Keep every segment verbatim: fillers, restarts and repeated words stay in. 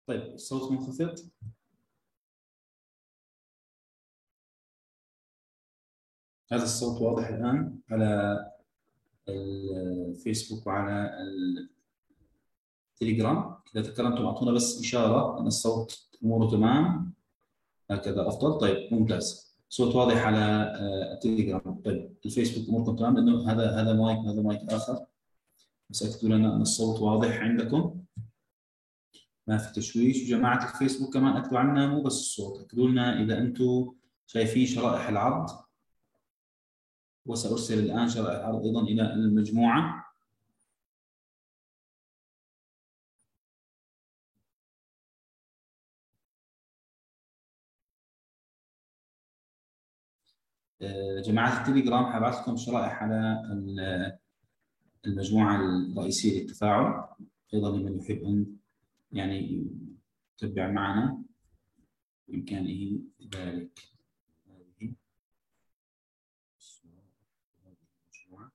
طيب الصوت منخفض. هذا الصوت واضح الآن على الفيسبوك وعلى التليجرام. إذا تكرمتم أعطونا بس إشارة أن الصوت أموره تمام، هكذا أفضل. طيب ممتاز، صوت واضح على التليجرام. طيب الفيسبوك أموركم تمام، لأنه هذا هذا مايك هذا مايك آخر، بس أكدوا لنا أن الصوت واضح عندكم، ما في تشويش. وجماعة الفيسبوك كمان أكدوا عنا مو بس الصوت، أكدوا لنا إذا أنتم شايفين شرائح العرض، وسأرسل الآن شرائح العرض أيضا إلى المجموعة. جماعة التليجرام حبعث لكم شرائح على المجموعة الرئيسية للتفاعل، أيضا لمن يحب أن يعني يتبع معنا بإمكانه ذلك. هذه المجموعة.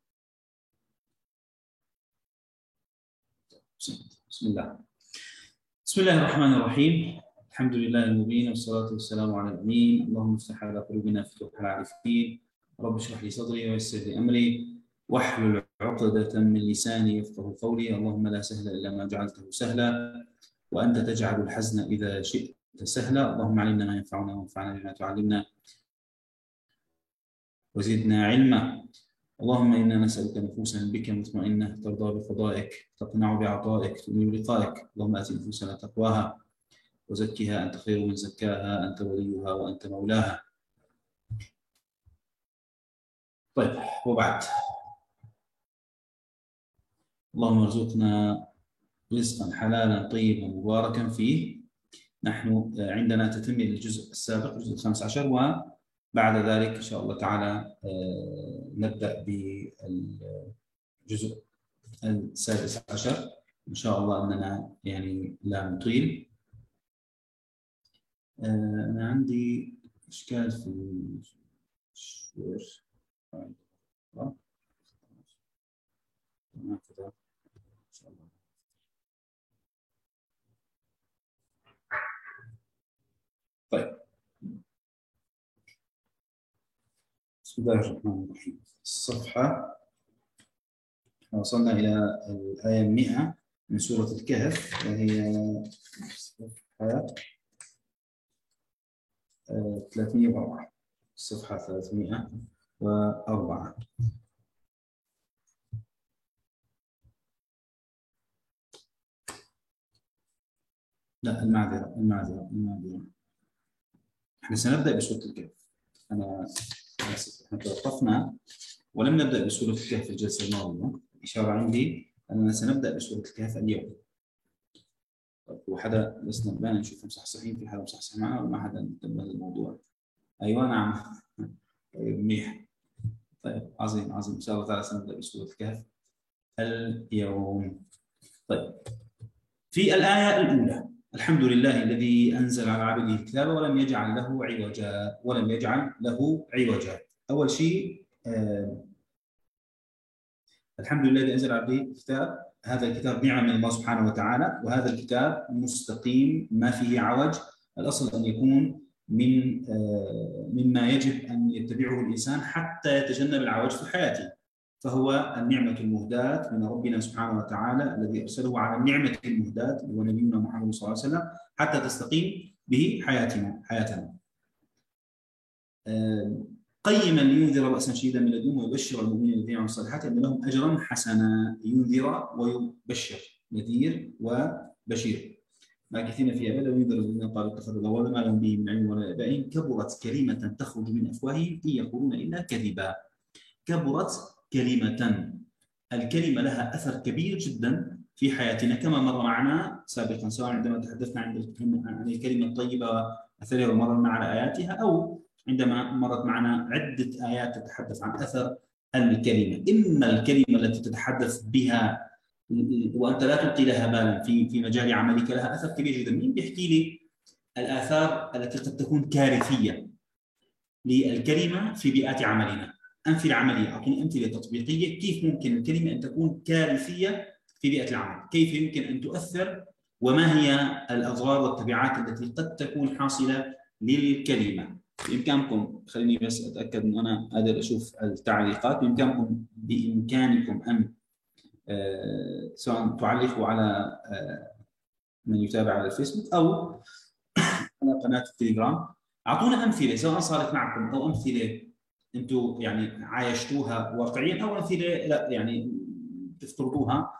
بسم الله بسم الله الرحمن الرحيم. الحمد لله المبين، والصلاة والسلام على الأمين. اللهم افتح على قلوبنا فتوح العارفين، رب اشرح لي صدري ويسر لي أمري واحلل عقدة من لساني يفقهوا قولي. اللهم لا سهل إلا ما جعلته سهلا، وأنت تجعل الحزن إذا شئت سهلا. اللهم علمنا ما ينفعنا وانفعنا بما تعلمنا وزدنا علما. اللهم إنا نسألك نفوسا بك مطمئنة، ترضى بقضائك، تقنع بعطائك، تؤمن بلقائك. اللهم آت نفوسنا تقواها وزكها أنت خير من زكاها، أنت وليها وأنت مولاها. طيب وبعد، اللهم ارزقنا رزقا حلالا طيبا مباركا فيه. نحن عندنا تتمة للجزء السابق، الجزء الخامس عشر، وبعد ذلك إن شاء الله تعالى نبدأ بالجزء السادس عشر إن شاء الله، أننا يعني لا نطيل. أنا عندي إشكال في الشير هكذا إن شاء الله. طيب بسم الله الرحمن الرحيم. الصفحة وصلنا إلى الآية مئة من سورة الكهف، وهي صفحة ثلاثمئة وأربعة. الصفحة ثلاثمئة وأربعة. لا المعذرة المعذرة المعذرة احنا سنبدأ بسورة الكهف. أنا آسف، احنا توقفنا ولم نبدأ بسورة الكهف في الجلسة الماضية. الإشارة عندي أننا سنبدأ بسورة الكهف اليوم. وحدا لسنا الآن نشوف مصحصحين، في حدا مصحصح معنا وما حدا انتبه للموضوع؟ أيوة نعم. طيب منيح. طيب عظيم عظيم، إن شاء الله تعالى سنبدأ بسورة الكهف اليوم. طيب في الآية الأولى: الحمد لله الذي أنزل على عبده الكتاب ولم يجعل له عوجا ولم يجعل له عوجا. أول شيء آه الحمد لله الذي أنزل على عبده الكتاب. هذا الكتاب نعمة من الله سبحانه وتعالى، وهذا الكتاب مستقيم ما فيه عوج. الأصل أن يكون من آه مما يجب أن يتبعه الإنسان حتى يتجنب العوج في حياته، فهو النعمة المهداة من ربنا سبحانه وتعالى الذي أرسله على النعمة المهداة هو نبينا محمد صلى الله عليه وسلم حتى تستقيم به حياتنا حياتنا. قيما لينذر بأسا شديدا من لدنه ويبشر المؤمنين الذين يعملون الصالحات أن لهم أجرا حسنا. ينذر ويبشر، نذير وبشير. ماكثين فيها أبدا. وينذر الذين قالوا اتخذ الله ولدا ما لهم به من علم ولا آبائهم كبرت كلمة تخرج من أفواههم إن يقولون إلا كذبا. كبرت كلمة، الكلمة لها أثر كبير جدا في حياتنا كما مر معنا سابقا، سواء عندما تحدثنا عن الكلمة الطيبة وأثرها ومررنا على آياتها، أو عندما مرت معنا عدة آيات تتحدث عن أثر الكلمة. إما الكلمة التي تتحدث بها وأنت لا تلقي لها بالا في في مجال عملك لها أثر كبير جدا. مين بيحكي لي الآثار التي قد تكون كارثية للكلمة في بيئات عملنا؟ أمثلة عملية، أعطوني أمثلة تطبيقية كيف ممكن الكلمة أن تكون كارثية في بيئة العمل، كيف يمكن أن تؤثر وما هي الأضرار والتبعات التي قد تكون حاصلة للكلمة. بإمكانكم، خليني بس أتأكد أن أنا قادر أشوف التعليقات. بإمكانكم بإمكانكم أن آه سواء تعلقوا على آه من يتابع على الفيسبوك أو على قناة التليجرام. أعطونا أمثلة سواء صارت معكم أو أمثلة أنتم يعني عايشتوها واقعيا، أو أمثلة لا يعني تفترضوها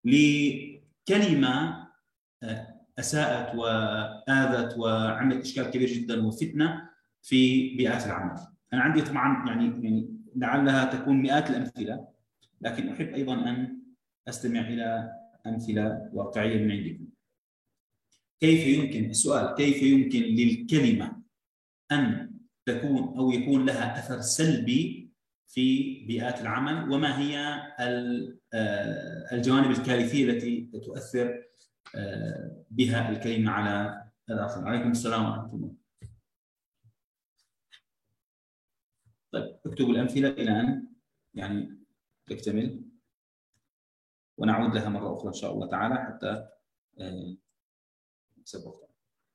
لكلمة أساءت وآذت وعملت إشكال كبير جدا وفتنة في بيئات العمل. أنا عندي طبعا يعني يعني لعلها تكون مئات الأمثلة، لكن أحب أيضا أن أستمع إلى أمثلة واقعية من عندكم. كيف يمكن السؤال كيف يمكن للكلمة أن تكون أو يكون لها أثر سلبي في بيئات العمل، وما هي الجوانب الكارثية التي تؤثر بها الكلمة على الآخر؟ عليكم السلام ورحمة الله. طيب اكتبوا الأمثلة إلى أن يعني تكتمل ونعود لها مرة أخرى إن شاء الله تعالى حتى نكسب.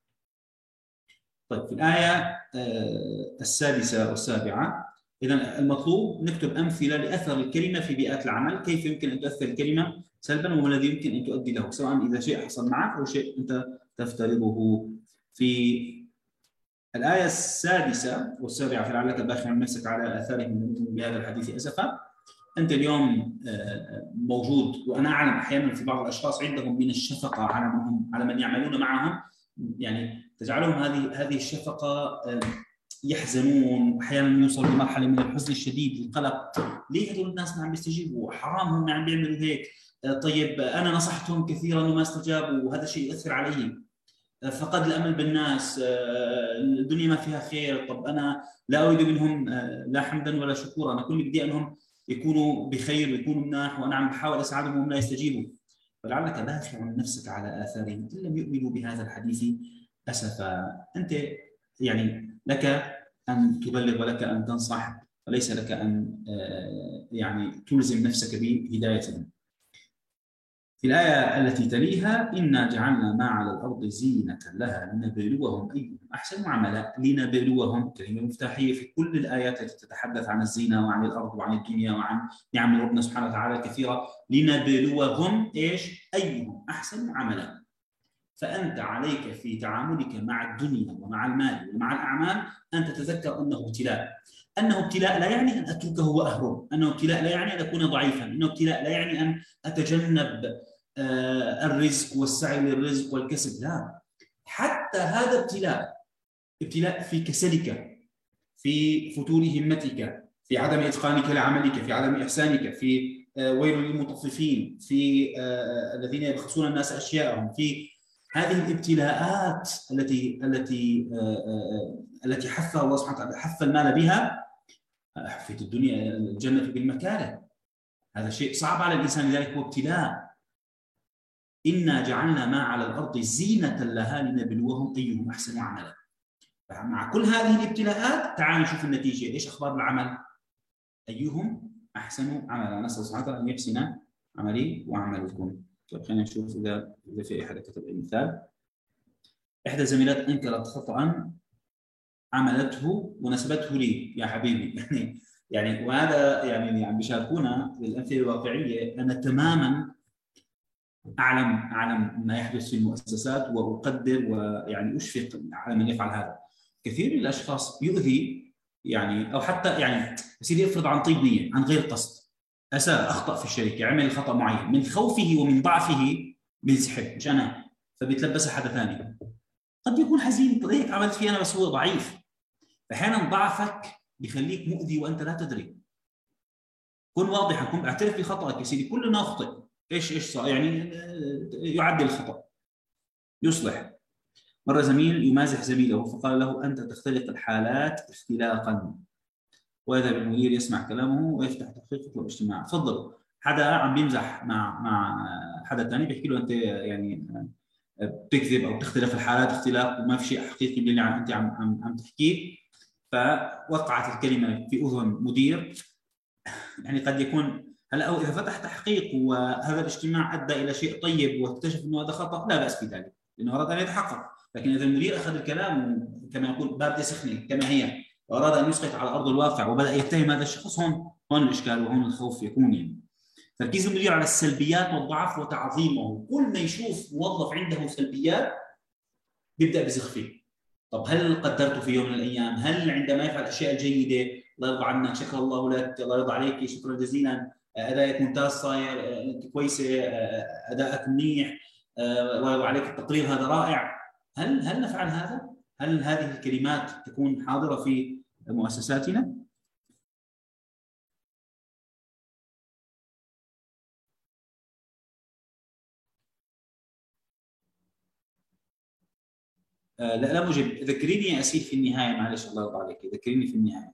طيب في الآية السادسة والسابعة إذا المطلوب نكتب أمثلة لأثر الكلمة في بيئات العمل، كيف يمكن أن تؤثر الكلمة سلبا وما الذي يمكن أن تؤدي له، سواء إذا شيء حصل معك أو شيء أنت تفترضه. في الآية السادسة والسابعة فلعلك باخع نفسك على آثارهم بهذا الحديث أسفا. أنت اليوم موجود، وأنا أعلم أحيانا في بعض الأشخاص عندهم من الشفقة على من على من يعملون معهم، يعني تجعلهم هذه هذه الشفقة يحزنون، احيانا يوصلوا لمرحله من الحزن الشديد القلق. ليه هذول الناس ما عم بيستجيبوا؟ حرام هم عم بيعملوا هيك. طيب انا نصحتهم كثيرا وما استجابوا وهذا الشيء يؤثر علي. فقد الامل بالناس، الدنيا ما فيها خير. طب انا لا اريد منهم لا حمدا ولا شكورا، انا كل بدي انهم يكونوا بخير ويكونوا مناح، وانا عم بحاول اساعدهم وهم لا يستجيبوا. فلعلك باخع نفسك على آثارهم إن لم يؤمنوا بهذا الحديث أسفا. أنت يعني لك أن تبلغ ولك أن تنصح، وليس لك أن يعني تلزم نفسك بهدايتهم. في الآية التي تليها إنا جعلنا ما على الأرض زينة لها لنبلوهم أيهم أحسن عملا. لنبلوهم كلمة مفتاحية في كل الآيات التي تتحدث عن الزينة وعن الأرض وعن الدنيا وعن نعم ربنا سبحانه وتعالى الكثيرة. لنبلوهم إيش؟ أيهم أحسن عملا. فأنت عليك في تعاملك مع الدنيا ومع المال ومع الأعمال أن تتذكر أنه ابتلاء. أنه ابتلاء لا يعني أن أتركه وأهرب، أنه ابتلاء لا يعني أن أكون ضعيفا، أنه ابتلاء لا يعني أن أتجنب الرزق والسعي للرزق والكسب، لا. حتى هذا ابتلاء، ابتلاء في كسلك، في فتور همتك، في عدم إتقانك لعملك، في عدم إحسانك، في ويل للمطففين، في الذين يبخسون الناس أشياءهم، في هذه الابتلاءات التي التي التي حث الله سبحانه وتعالى حث المال بها. حفت الدنيا الجنة بالمكاره، هذا شيء صعب على الإنسان، لذلك هو ابتلاء. إنا جعلنا ما على الأرض زينة لها لنبلوهم أيهم أحسن عملا. مع كل هذه الابتلاءات تعالوا نشوف النتيجة، إيش أخبار العمل؟ أيهم أحسن عملا. نسأل سبحانه وتعالى أن يحسن عملي وعملكم. طيب خلينا نشوف إذا إذا في أحد كتب أي مثال. إحدى الزميلات أنكرت خطأ عملته ونسبته لي يا حبيبي. يعني يعني وهذا يعني يعني بيشاركونا بالأمثلة الواقعية. أنا تماما أعلم أعلم ما يحدث في المؤسسات وأقدر ويعني أشفق على من يفعل هذا. كثير من الأشخاص يؤذي يعني أو حتى يعني يصير يفرض عن طيب نية، عن غير قصد، أساء أخطأ في الشركة، عمل خطأ معين، من خوفه ومن ضعفه بينسحب، مش أنا، فبيتلبسها حدا ثاني. قد يكون حزين، هيك عملت فيه أنا بس هو ضعيف. أحيانا ضعفك بيخليك مؤذي وأنت لا تدري. كن واضحا، كن اعترف بخطأك يا سيدي، كلنا نخطئ. ايش ايش صار؟ يعني يعدل الخطأ، يصلح. مرة زميل يمازح زميله فقال له أنت تختلق الحالات اختلاقا، ويذهب المدير يسمع كلامه ويفتح تحقيق يطلب اجتماع. تفضلوا. حدا عم بيمزح مع مع حدا ثاني بيحكي له أنت يعني بتكذب أو بتختلق الحالات اختلاق وما في شيء حقيقي باللي عم أنت عم عم, عم تحكيه. فوقعت الكلمة في أذن مدير، يعني قد يكون هلا او اذا فتح تحقيق وهذا الاجتماع ادى الى شيء طيب واكتشف انه هذا خطا لا باس بذلك لانه اراد ان يتحقق، لكن اذا المدير اخذ الكلام كما يقول بارده سخنه كما هي واراد ان يسقط على ارض الواقع وبدا يتهم هذا الشخص، هون هون الاشكال وهون الخوف يكون. يعني تركيز المدير على السلبيات والضعف وتعظيمه، كل ما يشوف موظف عنده سلبيات يبدا بزخ فيه. طب هل قدرته في يوم من الايام؟ هل عندما يفعل الاشياء الجيده الله يرضى عنك، شكر الله لك، الله يرضى عليك، شكرا جزيلا، ادائك ممتاز صاير، انت كويسه، ادائك منيح، الله يرضى عليك، التقرير هذا رائع. هل هل نفعل هذا؟ هل هذه الكلمات تكون حاضره في مؤسساتنا؟ لا لا مجب، ذكريني يا اسيل في النهايه، معلش الله يرضى عليك، ذكريني في النهايه.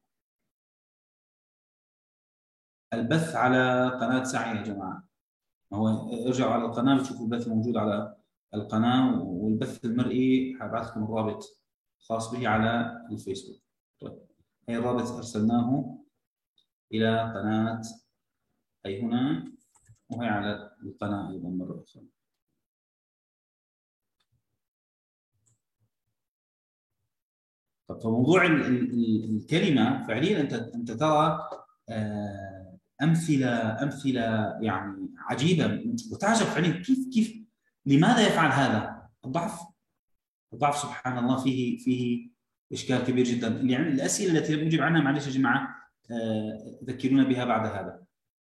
البث على قناه سعي يا جماعه، ما هو ارجعوا على القناه بتشوفوا البث موجود على القناه، والبث المرئي حابعث لكم الرابط خاص به على الفيسبوك. طيب هي الرابط ارسلناه الى قناه، اي هنا، وهي على القناه ايضا مره اخرى. طب فموضوع ال ال الكلمه فعليا انت انت ترى آه امثله امثله يعني عجيبه وتعجب فعليا كيف كيف لماذا يفعل هذا؟ الضعف، الضعف سبحان الله فيه فيه اشكال كبير جدا. يعني الاسئله التي نجيب عنها معلش يا جماعه آه ذكرونا بها بعد هذا.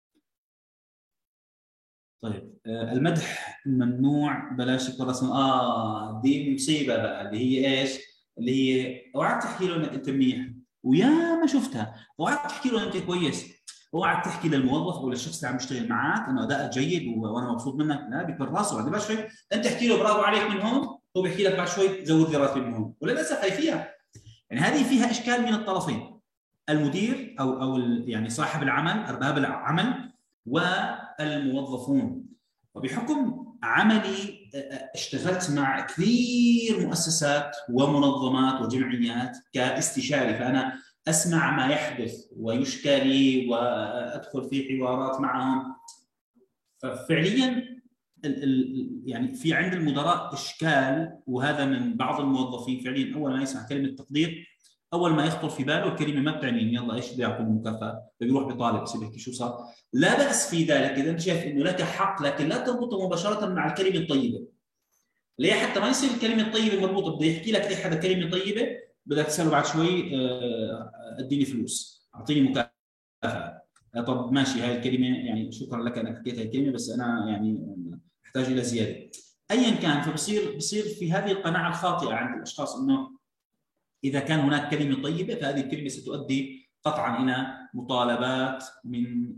طيب آه المدح ممنوع بلاش يكون رسم، اه دي مصيبه بقى اللي هي ايش؟ اللي هي اوعى تحكي له انك انت منيح ويا ما شفتها، اوعى تحكي له انت كويس، اوعى تحكي للموظف او للشخص اللي عم يشتغل معك انه ادائك جيد وانا مبسوط منك، لا بيكون راسه بعد ما شوي انت تحكي له برافو عليك من هون، هو بيحكي لك بعد شوي زود لي راتبي من هون، وللاسف هي فيها يعني هذه فيها اشكال من الطرفين، المدير او او يعني صاحب العمل، ارباب العمل، والموظفون. وبحكم عملي اشتغلت مع كثير مؤسسات ومنظمات وجمعيات كاستشاري، فانا اسمع ما يحدث ويشكى لي وادخل في حوارات معهم. ففعليا ال ال يعني في عند المدراء اشكال، وهذا من بعض الموظفين فعليا اول ما يسمع كلمه تقدير اول ما يخطر في باله الكلمه ما بتعني يلا ايش بده يعطوه مكافاه، بيروح بيطالب بصير يحكي شو صار. لا باس في ذلك اذا انت شايف انه لك حق، لكن لا تربطه مباشره مع الكلمه الطيبه. ليه؟ حتى ما يصير الكلمه الطيبه مربوطه، بده يحكي لك اي حدا كلمه طيبه بدك تساله بعد شوي اديني فلوس، اعطيني مكافاه. طب ماشي هاي الكلمه يعني شكرا لك انك حكيت هاي الكلمه بس انا يعني احتاج الى زياده. ايا كان فبصير بصير في هذه القناعه الخاطئه عند الاشخاص انه إذا كان هناك كلمة طيبة فهذه الكلمة ستؤدي قطعا إلى مطالبات من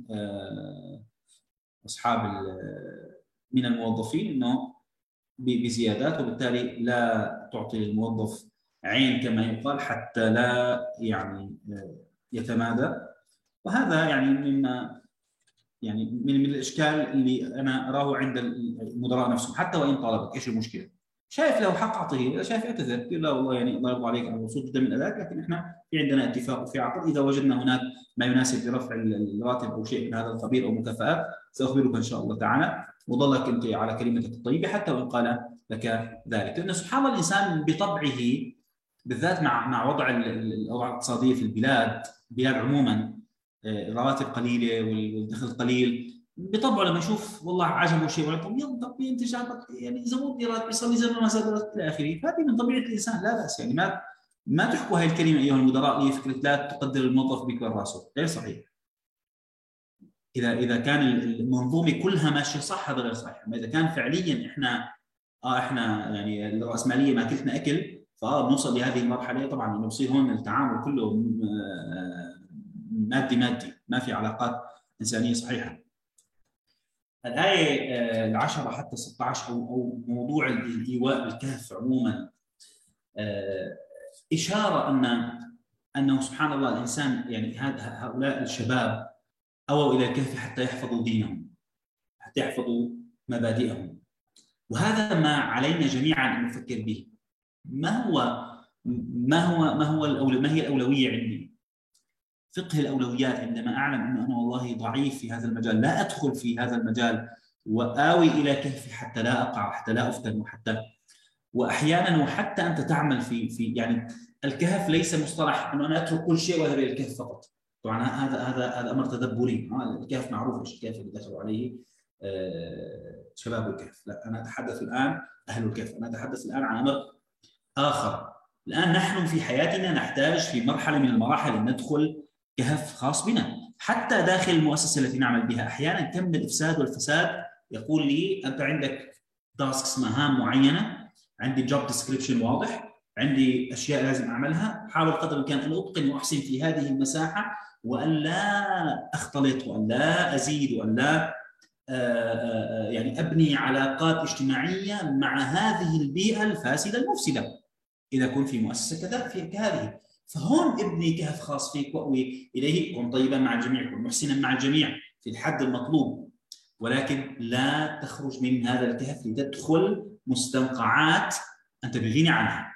أصحاب من الموظفين إنه بزيادات، وبالتالي لا تعطي للموظف عين كما يقال حتى لا يعني يتمادى. وهذا يعني مما يعني من من الإشكال اللي أنا أراه عند المدراء نفسهم، حتى وإن طالبك إيش المشكلة؟ شايف له حق اعطيه، اذا شايف اعتذر لا والله يعني الله يرضى عليك انا مبسوط جدا من ادائك، لكن احنا في عندنا اتفاق وفي عقد، اذا وجدنا هناك ما يناسب لرفع الراتب او شيء من هذا القبيل او مكافآت ساخبرك ان شاء الله تعالى، وظلك انت على كلمتك الطيبه حتى وان قال لك ذلك. لان سبحان الله الانسان بطبعه بالذات مع مع وضع الاوضاع الاقتصاديه في البلاد، البلاد عموما الرواتب قليله والدخل قليل، بطبعه لما يشوف والله عجبه شيء ولا طب يلا طب انت جابك يعني زودني راتبي صار لي زي ما زادت الى اخره، هذه من طبيعه الانسان لا باس. يعني ما ما تحكوا هاي الكلمه ايها المدراء لي فكره لا تقدر الموظف بكبر راسه، غير صحيح. اذا اذا كان المنظومه كلها ماشيه صح هذا غير صحيح، اما اذا كان فعليا احنا اه احنا يعني الراسماليه ماكلتنا اكل فاه بنوصل لهذه المرحله، طبعا انه بصير هون التعامل كله مادي مادي ما في علاقات انسانيه صحيحه. الآية العشرة حتى ستة عشر أو أو موضوع الإيواء بالكهف عموما إشارة أن أنه سبحان الله الإنسان يعني هؤلاء الشباب أووا إلى الكهف حتى يحفظوا دينهم، حتى يحفظوا مبادئهم، وهذا ما علينا جميعا أن نفكر به. ما هو ما هو ما هو الأول ما هي الأولوية عندي؟ فقه الأولويات، عندما أعلم أنه أنا والله ضعيف في هذا المجال، لا أدخل في هذا المجال وآوي إلى كهفي حتى لا أقع، حتى لا أفتن، وحتى وأحيانا وحتى أنت تعمل في في يعني الكهف ليس مصطلح أنه أنا أترك كل شيء وأذهب إلى الكهف فقط. طبعا هذا هذا هذا أمر تدبري. الكهف معروف إيش الكهف اللي دخلوا عليه شباب الكهف. لا، أنا أتحدث الآن أهل الكهف، أنا أتحدث الآن عن أمر آخر. الآن نحن في حياتنا نحتاج في مرحلة من المراحل أن ندخل كهف خاص بنا، حتى داخل المؤسسة التي نعمل بها. أحيانا كم من الإفساد والفساد يقول لي أنت عندك تاسكس، مهام معينة، عندي جوب ديسكريبشن واضح، عندي أشياء لازم أعملها، حاول قدر الإمكان أن أتقن وأحسن في هذه المساحة، وأن لا أختلط، وأن لا أزيد، وأن لا يعني أبني علاقات اجتماعية مع هذه البيئة الفاسدة المفسدة إذا كنت في مؤسسة كذا في كهذه. فهون ابني كهف خاص فيك وأوي إليه، كن طيبا مع الجميع، كن محسنا مع الجميع في الحد المطلوب، ولكن لا تخرج من هذا الكهف لتدخل مستنقعات أنت بغنى عنها.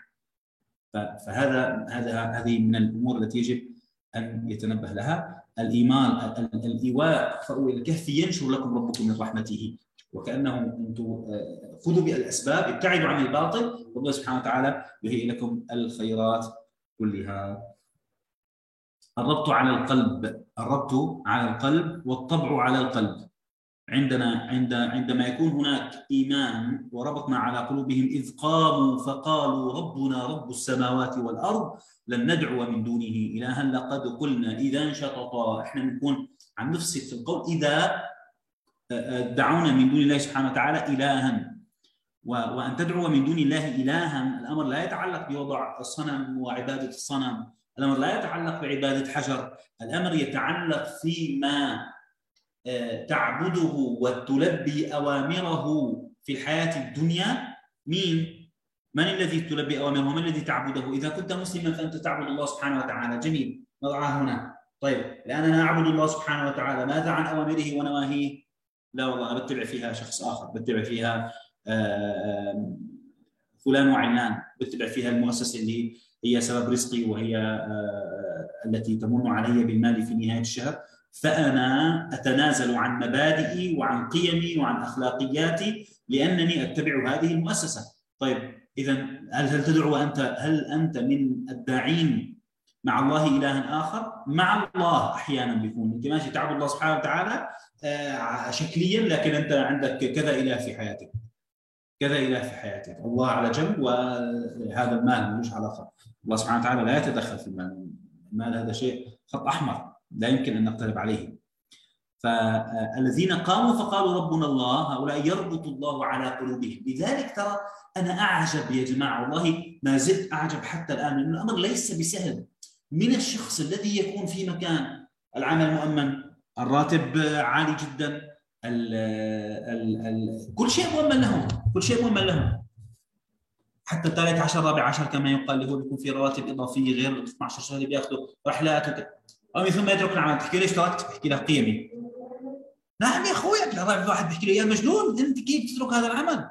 فهذا هذا هذه من الأمور التي يجب أن يتنبه لها. الإيمان الإيواء، فأوي الكهف ينشر لكم ربكم من رحمته، وكأنه أنتم خذوا بالأسباب، ابتعدوا عن الباطل، والله سبحانه وتعالى يهيئ لكم الخيرات كلها. الربط على القلب، الربط على القلب والطبع على القلب. عندنا عند عندما يكون هناك إيمان وربطنا على قلوبهم إذ قاموا فقالوا ربنا رب السماوات والأرض لن ندعو من دونه إلها لقد قلنا إذا انشططا. احنا بنكون عم نفسد في القول إذا دعونا من دون الله سبحانه وتعالى إلها، وأن تدعو من دون الله إلها، الأمر لا يتعلق بوضع الصنم وعبادة الصنم، الأمر لا يتعلق بعبادة حجر، الأمر يتعلق فيما تعبده وتلبي أوامره في الحياة الدنيا. مين؟ من الذي تلبي أوامره؟ ومن الذي تعبده؟ إذا كنت مسلما فأنت تعبد الله سبحانه وتعالى. جميل، نضعها هنا. طيب الآن أنا أعبد الله سبحانه وتعالى، ماذا عن أوامره ونواهيه؟ لا والله أنا بتبع فيها شخص آخر، بتبع فيها فلان وعلان، بتبع فيها المؤسسة اللي هي سبب رزقي وهي التي تمن علي بالمال في نهاية الشهر، فأنا أتنازل عن مبادئي وعن قيمي وعن أخلاقياتي لأنني أتبع هذه المؤسسة. طيب إذا هل هل تدعو أنت، هل أنت من الداعين مع الله إلها آخر؟ مع الله أحيانا بيكون أنت ماشي تعبد الله سبحانه وتعالى شكليا، لكن أنت عندك كذا إله في حياتك، كذا إله في حياتك، الله على جنب وهذا المال ملوش علاقة. الله سبحانه وتعالى لا يتدخل في المال، المال هذا شيء خط أحمر لا يمكن أن نقترب عليه. فالذين قاموا فقالوا ربنا الله، هؤلاء يربط الله على قلوبهم. لذلك ترى أنا أعجب يا جماعة، والله ما زلت أعجب حتى الآن، لأن الأمر ليس بسهل. من الشخص الذي يكون في مكان العمل مؤمن، الراتب عالي جدا، ال ال ال كل شيء مؤمن له، كل شيء مؤمن له، حتى الثالث عشر رابع عشر كما يقال، اللي هو بيكون في رواتب إضافية غير ال اثني عشر شهر اللي بياخذوا رحلات وكذا. ومن ثم يترك العمل. تحكي ليش تركت؟ بحكي لك قيمي. نعم يا اخوي، واحد بيحكي لي يا مجنون انت كيف تترك هذا العمل؟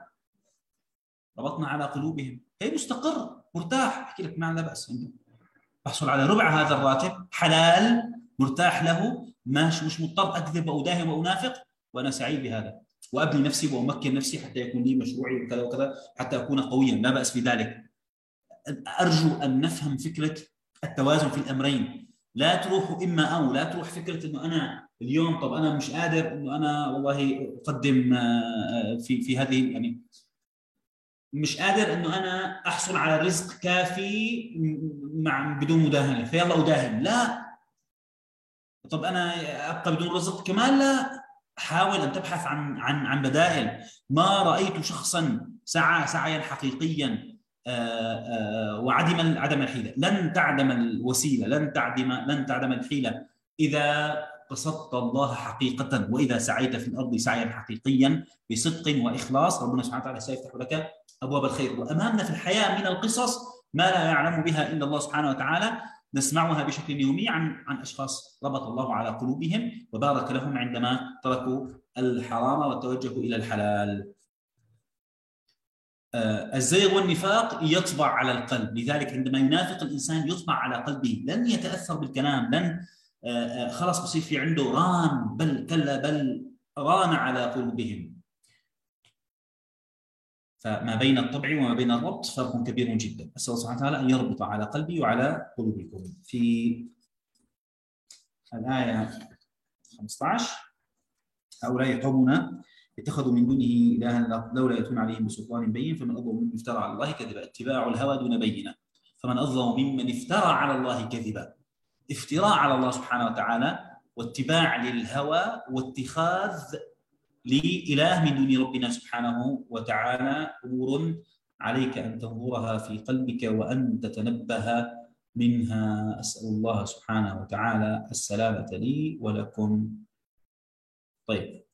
ربطنا على قلوبهم، هي مستقر مرتاح، احكي لك ما لا باس عنده، بحصل على ربع هذا الراتب حلال مرتاح له، مش مش مضطر اكذب واداهم وانافق، وانا سعيد بهذا، وابني نفسي وامكن نفسي حتى يكون لي مشروعي وكذا وكذا، حتى اكون قويا، لا باس في ذلك. ارجو ان نفهم فكره التوازن في الامرين، لا تروح اما او، لا تروح فكره انه انا اليوم طب انا مش قادر انه انا والله اقدم في في هذه، يعني مش قادر انه انا احصل على رزق كافي مع بدون مداهنه، فيلا اداهن. لا، طب انا ابقى بدون رزق كمان؟ لا، حاول ان تبحث عن عن عن بدائل. ما رايت شخصا سعى سعيا حقيقيا وعدم عدم الحيله. لن تعدم الوسيله، لن تعدم لن تعدم الحيله اذا قصدت الله حقيقه، واذا سعيت في الارض سعيا حقيقيا بصدق واخلاص، ربنا سبحانه وتعالى سيفتح لك ابواب الخير. وامامنا في الحياه من القصص ما لا يعلم بها الا الله سبحانه وتعالى، نسمعها بشكل يومي عن عن اشخاص ربط الله على قلوبهم وبارك لهم عندما تركوا الحرام وتوجهوا الى الحلال. الزيغ والنفاق يطبع على القلب، لذلك عندما ينافق الإنسان يطبع على قلبه، لن يتأثر بالكلام، لن خلاص بصير في عنده ران، بل كلا بل ران على قلوبهم. فما بين الطبع وما بين الربط فرق كبير جدا. أسأل الله سبحانه وتعالى أن يربط على قلبي وعلى قلوبكم. في الآية خمسة عشر: هؤلاء قومنا اتخذوا من دونه إلها لولا يأتون عليهم بسلطان بين فمن أظلم ممن افترى على الله كذبا. اتباع الهوى دون بينة، فمن أظلم ممن افترى على الله كذبا. افتراء على الله سبحانه وتعالى واتباع للهوى واتخاذ لإله من دون ربنا سبحانه وتعالى أمور عليك أن تنظرها في قلبك وأن تتنبه منها. أسأل الله سبحانه وتعالى السلامة لي ولكم. طيب،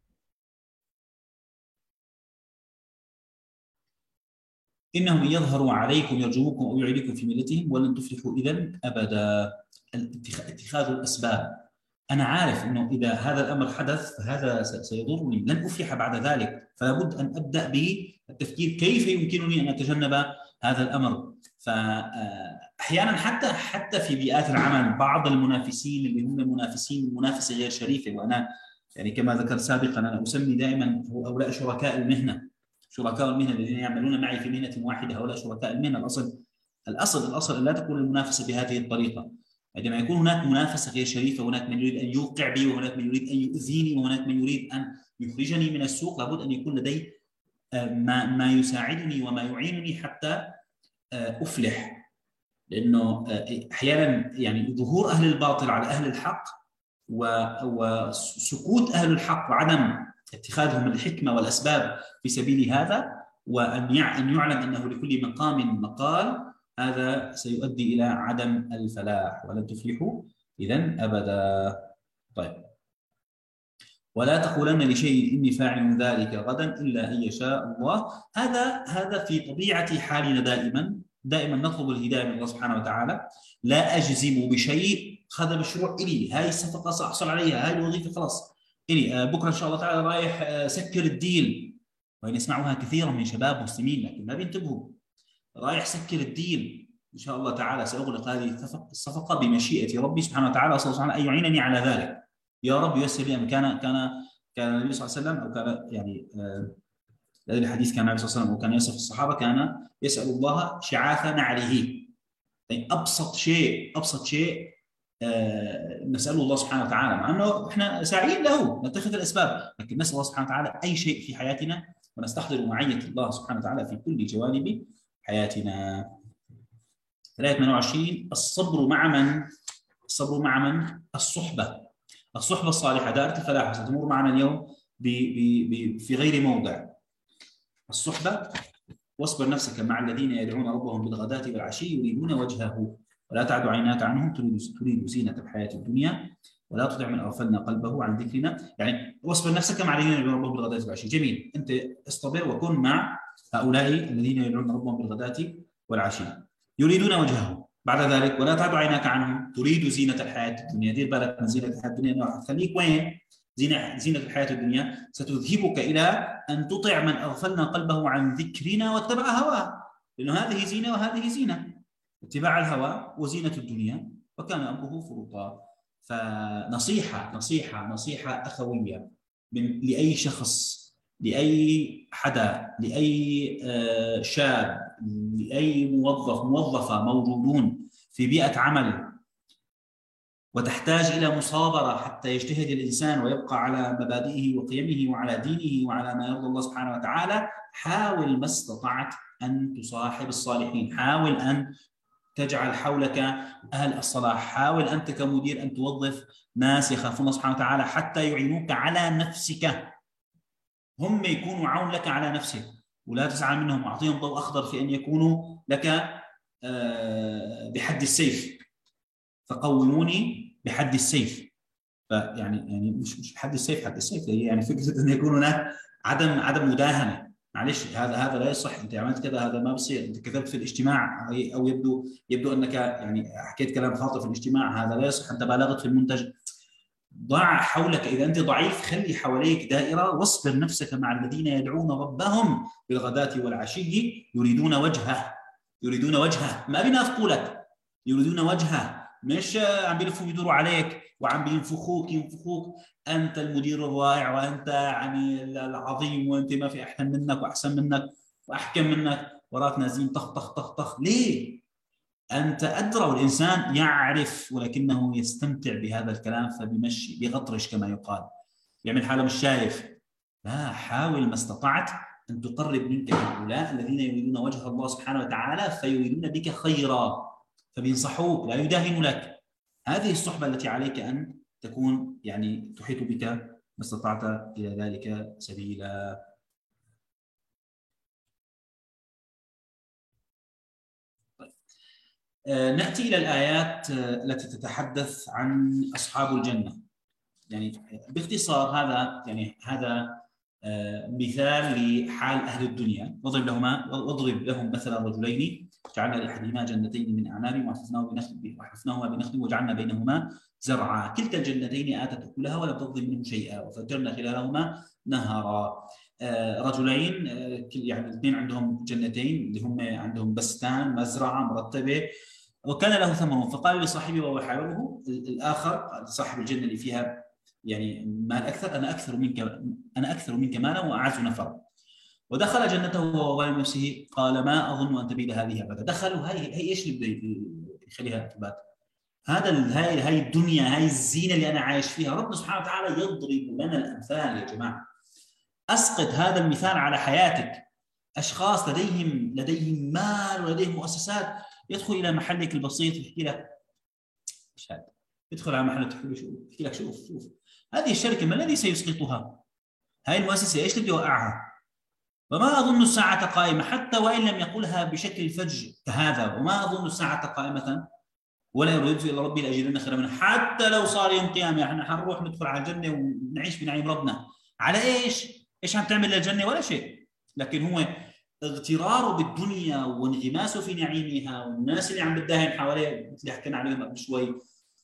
إنهم إن يظهروا عليكم يرجموكم أو يعيدوكم في ملتهم ولن تفلحوا إذن أبدا. اتخاذ الأسباب. أنا عارف أنه إذا هذا الأمر حدث فهذا سيضرني، لن أفلح بعد ذلك، فلا بد أن أبدأ بالتفكير كيف يمكنني أن أتجنب هذا الأمر. فأحيانا حتى حتى في بيئات العمل بعض المنافسين اللي هم منافسين منافسة غير شريفة، وأنا يعني كما ذكرت سابقا أنا أسمي دائما هؤلاء شركاء المهنة. شركاء المهنة الذين يعملون معي في مهنة واحدة هؤلاء شركاء المهنة. الأصل الأصل الأصل لا تكون المنافسة بهذه الطريقة. عندما يكون هناك منافسة غير شريفة، هناك من يريد أن يوقع بي وهناك من يريد أن يؤذيني وهناك من يريد أن يخرجني من السوق، لابد أن يكون لدي ما ما يساعدني وما يعينني حتى أفلح. لأنه أحيانا يعني ظهور أهل الباطل على أهل الحق وسكوت أهل الحق وعدم اتخاذهم الحكمة والأسباب في سبيل هذا، وأن يعلم أنه لكل مقام مقال، هذا سيؤدي إلى عدم الفلاح ولن تفلحوا إذن أبدا. طيب، ولا تقولن لشيء إني فاعل ذلك غدا إلا أن يشاء الله. هذا هذا في طبيعة حالنا دائما دائما نطلب الهداية من الله سبحانه وتعالى. لا أجزم بشيء، هذا مشروع إلي، هاي الصفقة سأحصل عليها، هاي الوظيفة خلاص إلي، بكرة إن شاء الله تعالى رايح سكر الديل، وإن يسمعوها كثيرا من شباب مسلمين لكن ما بينتبهوا. رايح سكر الديل، إن شاء الله تعالى سأغلق هذه الصفقة بمشيئة ربي سبحانه وتعالى، صلى الله عليه وسلم أن يعينني على ذلك. يا رب ييسر لي. كان كان كان النبي صلى الله عليه وسلم، أو كان يعني هذا الحديث كان النبي صلى الله عليه وسلم وكان يصف الصحابة، كان يسأل الله شعاث نعله. يعني أبسط شيء أبسط شيء آه نسأله الله سبحانه وتعالى، مع أنه إحنا ساعين له نتخذ الأسباب، لكن نسأل الله سبحانه وتعالى أي شيء في حياتنا ونستحضر معية الله سبحانه وتعالى في كل جوانب حياتنا. الآية ثمانية وعشرين: الصبر مع من؟ الصبر مع من؟ الصحبة. الصحبة الصالحة دائرة الفلاح ستمر معنا اليوم ب ب ب في غير موضع. الصحبة: واصبر نفسك مع الذين يدعون ربهم بالغداة والعشي يريدون وجهه ولا تعد عيناك عنهم تريد زينة الحياة الدنيا ولا تطع من أغفلنا قلبه عن ذكرنا. يعني واصبر نفسك مع الذين يدعون ربهم بالغداة والعشي. جميل، أنت اصطبر وكن مع هؤلاء الذين يدعون ربهم بالغداة والعشي يريدون وجهه. بعد ذلك ولا تعد عيناك عنهم تريد زينة الحياة الدنيا. دير بالك من زينة الحياة الدنيا، انه خليك وين؟ زينة زينة الحياة الدنيا ستذهبك إلى أن تطع من أغفلنا قلبه عن ذكرنا واتبع هواه، لأنه هذه زينة وهذه زينة، اتباع الهوى وزينة الدنيا وكان أمره فرطا. فنصيحة نصيحة نصيحة أخوية من لأي شخص، لأي حدا، لأي شاب، لأي موظف موظفة موجودون في بيئة عمل وتحتاج إلى مصابرة حتى يجتهد الإنسان ويبقى على مبادئه وقيمه وعلى دينه وعلى ما يرضى الله سبحانه وتعالى. حاول ما استطعت أن تصاحب الصالحين، حاول أن تجعل حولك أهل الصلاح، حاول أنت كمدير أن توظف ناس يخافون الله سبحانه وتعالى حتى يعينوك على نفسك، هم يكونوا عون لك على نفسك، ولا تزعل منهم، أعطيهم ضوء أخضر في أن يكونوا لك بحد السيف، فقوموني بحد السيف. فيعني يعني مش مش بحد السيف، حد السيف هي يعني فكرة أن يكون هناك عدم عدم مداهنة. معلش هذا هذا لا يصح، أنت عملت كذا هذا ما بصير، أنت كذبت في الاجتماع أو يبدو يبدو أنك يعني حكيت كلام خاطئ في الاجتماع، هذا لا يصح، أنت بالغت في المنتج. ضع حولك، إذا أنت ضعيف خلي حواليك دائرة، واصبر نفسك مع الذين يدعون ربهم بالغداة والعشي يريدون وجهه، يريدون وجهه، ما بينافقوا لك، يريدون وجهه، مش عم بيلفوا بيدوروا عليك وعم بينفخوك ينفخوك، انت المدير الرائع وانت يعني العظيم وانت ما في احسن منك واحسن منك واحكم منك، وراك نازلين طخ طخ طخ طخ. ليه؟ انت ادرى، والانسان يعرف ولكنه يستمتع بهذا الكلام فبيمشي بيغطرش كما يقال، يعمل حاله مش شايف. لا، حاول ما استطعت ان تقرب منك هؤلاء الذين يريدون وجه الله سبحانه وتعالى فيريدون بك خيرا، فبينصحوك لا يداهنوا لك. هذه الصحبة التي عليك أن تكون يعني تحيط بك ما استطعت إلى ذلك سبيلا. طيب. آه نأتي إلى الآيات آه التي تتحدث عن أصحاب الجنة. يعني باختصار هذا يعني هذا آه مثال لحال أهل الدنيا. واضرب لهما واضرب لهم مثلا رجلين جعلنا لأحدهما جنتين من أعناب وحففناهما بنخل وحففناهما بنخل وجعلنا بينهما زرعا كلتا الجنتين آتت أكلها ولم تظلم منه شيئا وفجرنا خلالهما نهرا. آه رجلين آه يعني الاثنين عندهم جنتين اللي هم عندهم بستان مزرعة مرتبة، وكان له ثمر فقال لصاحبه وهو يحاوره الآخر صاحب الجنة اللي فيها يعني مال أكثر، أنا أكثر منك أنا أكثر منك مالا وأعز نفرا. ودخل جنته وهو ظالم نفسه قال ما أظن أن تبيد هذه أبدا. دخلوا هاي هي إيش اللي يخليها تبات؟ هذا هاي هاي الدنيا، هاي الزينة اللي أنا عايش فيها. ربنا سبحانه وتعالى يضرب لنا الأمثال يا جماعة. أسقط هذا المثال على حياتك. أشخاص لديهم لديهم مال ولديهم مؤسسات، يدخل إلى محلك البسيط ويحكي لك إيش هذا؟ يدخل على محلك يحكي لك شوف شوف هذه الشركة ما الذي سيسقطها؟ هاي المؤسسة إيش تبي وقعها؟ وما أظن الساعة قائمة، حتى وإن لم يقلها بشكل فج كهذا، وما أظن الساعة قائمة ولا يرد إلى ربي لأجدن خيرا منها. حتى لو صار يوم قيامة احنا حنروح ندخل على الجنة ونعيش بنعيم ربنا. على إيش؟ إيش عم تعمل للجنة؟ ولا شيء. لكن هو اغتراره بالدنيا وانغماسه في نعيمها والناس اللي عم بتداهن حواليه مثل اللي حكينا عليهم قبل شوي،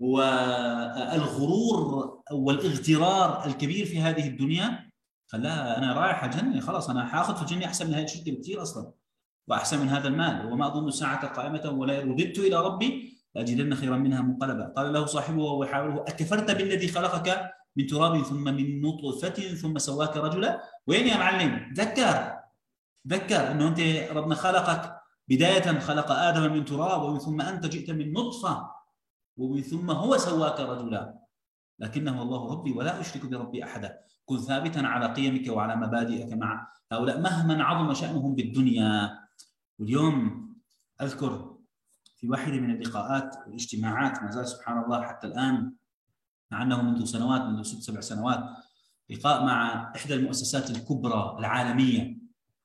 والغرور والاغترار الكبير في هذه الدنيا خلاها انا رايح الجنه خلاص، انا حاخذ في الجنه احسن من هذه الشركه بكثير اصلا واحسن من هذا المال. وما اظن الساعه قائمه ولا رددت الى ربي لاجدن خيرا منها منقلبا. قال له صاحبه وهو يحاوره اكفرت بالذي خلقك من تراب ثم من نطفه ثم سواك رجلا. وين يا معلم؟ ذكر ذكر انه انت ربنا خلقك بدايه، خلق ادم من تراب ومن ثم انت جئت من نطفه ومن ثم هو سواك رجلا، لكنه الله ربي ولا اشرك بربي احدا. كن ثابتا على قيمك وعلى مبادئك مع هؤلاء مهما عظم شأنهم بالدنيا. واليوم أذكر في واحدة من اللقاءات والاجتماعات، ما زال سبحان الله حتى الآن مع أنه منذ سنوات منذ ست سبع سنوات، لقاء مع إحدى المؤسسات الكبرى العالمية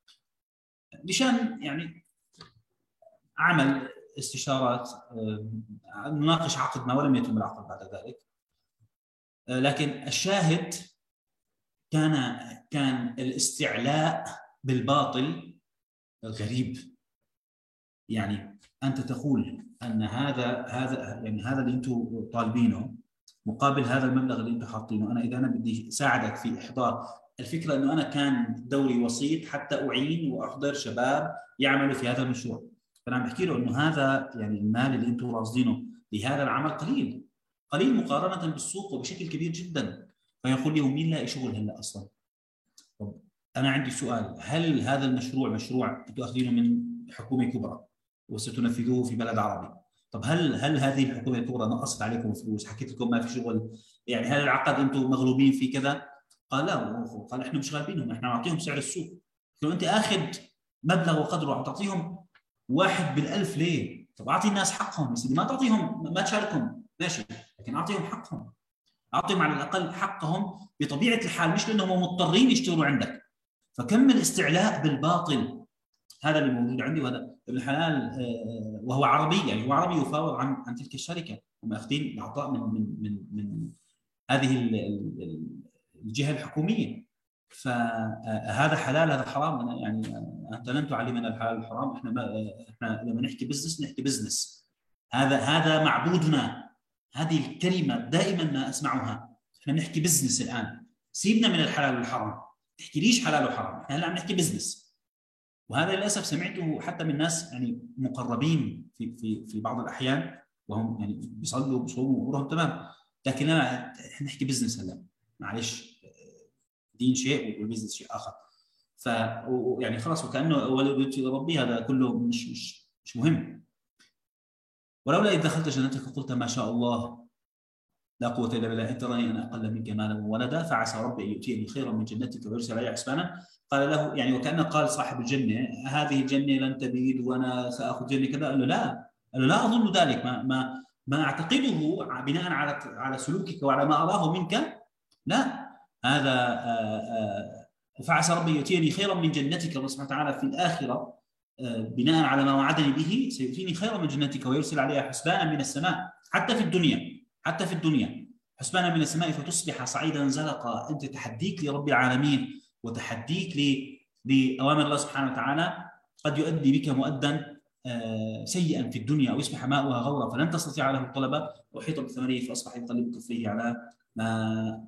لشان يعني عمل استشارات نناقش عقد ما ولم يتم العقد بعد ذلك. لكن الشاهد كان كان الاستعلاء بالباطل غريب. يعني انت تقول ان هذا هذا يعني هذا اللي انتم طالبينه مقابل هذا المبلغ اللي انتم حاطينه. انا اذا انا بدي اساعدك في احضار الفكره، انه انا كان دوري وسيط حتى اعين واحضر شباب يعملوا في هذا المشروع، فانا عم بحكي له انه هذا يعني المال اللي انتم راصدينه لهذا العمل قليل قليل مقارنه بالسوق وبشكل كبير جدا. فيقول لي ومين لاقي شغل هلا اصلا؟ طب انا عندي سؤال، هل هذا المشروع مشروع انتم اخذينه من حكومه كبرى وستنفذوه في بلد عربي؟ طب هل هل هذه الحكومه الكبرى نقصت عليكم فلوس؟ حكيت لكم ما في شغل؟ يعني هل العقد انتم مغلوبين في كذا؟ قال لا. قال احنا مش غالبينهم، احنا نعطيهم سعر السوق. لو انت اخذ مبلغ وقدره عم تعطيهم واحد بالالف ليه؟ طب اعطي الناس حقهم يا سيدي، ما تعطيهم ما تشاركهم ماشي، لكن اعطيهم حقهم، اعطيهم على الاقل حقهم بطبيعه الحال، مش لانهم مضطرين يشتغلوا عندك. فكم الاستعلاء بالباطل هذا اللي موجود عندي. وهذا ابن حلال وهو عربي، يعني هو عربي يفاوض عن عن تلك الشركه، هم اخذين الاعطاء من من من من هذه الجهه الحكوميه. فهذا حلال هذا حرام. أنا يعني انت لن تعلمنا الحلال والحرام. احنا ما احنا لما نحكي بزنس نحكي بزنس، هذا هذا معبودنا. هذه الكلمه دائما ما اسمعها، احنا بنحكي بزنس الان، سيبنا من الحلال والحرام، تحكي ليش حلال وحرام، احنا هلا عم نحكي بزنس. وهذا للاسف سمعته حتى من ناس يعني مقربين في في في بعض الاحيان، وهم يعني بيصلوا وبيصوموا وامورهم تمام. لكن انا احنا نحكي بزنس هلا، معلش، دين شيء والبزنس شيء اخر. ف يعني خلاص، وكانه ولدت ربي، هذا كله مش مش مش مهم. ولولا إذ دخلت جنتك قلت ما شاء الله لا قوة إلا بالله إن تراني أنا أقل منك مالا وولدا فعسى ربي أن يؤتيني خيرا من جنتك ويرسل علي حسبانا. قال له يعني وكأنه قال صاحب الجنة هذه الجنة لن تبيد وأنا سآخذ جنة كذا. قال له لا، قال له لا أظن ذلك، ما ما ما أعتقده بناء على على سلوكك وعلى ما أراه منك. لا، هذا آآ آآ فعسى ربي يؤتيني خيرا من جنتك. الله سبحانه وتعالى في الآخرة بناء على ما وعدني به سيؤتيني خيرا من جنتك ويرسل عليها حسبانا من السماء. حتى في الدنيا، حتى في الدنيا حسبانا من السماء فتصبح صعيدا زلقا. انت تحديك لرب العالمين وتحديك لاوامر الله سبحانه وتعالى قد يؤدي بك مؤدا سيئا في الدنيا او يصبح ماؤها غورا فلن تستطيع له الطلب واحيط بثمره فاصبح يقلب كفيه على ما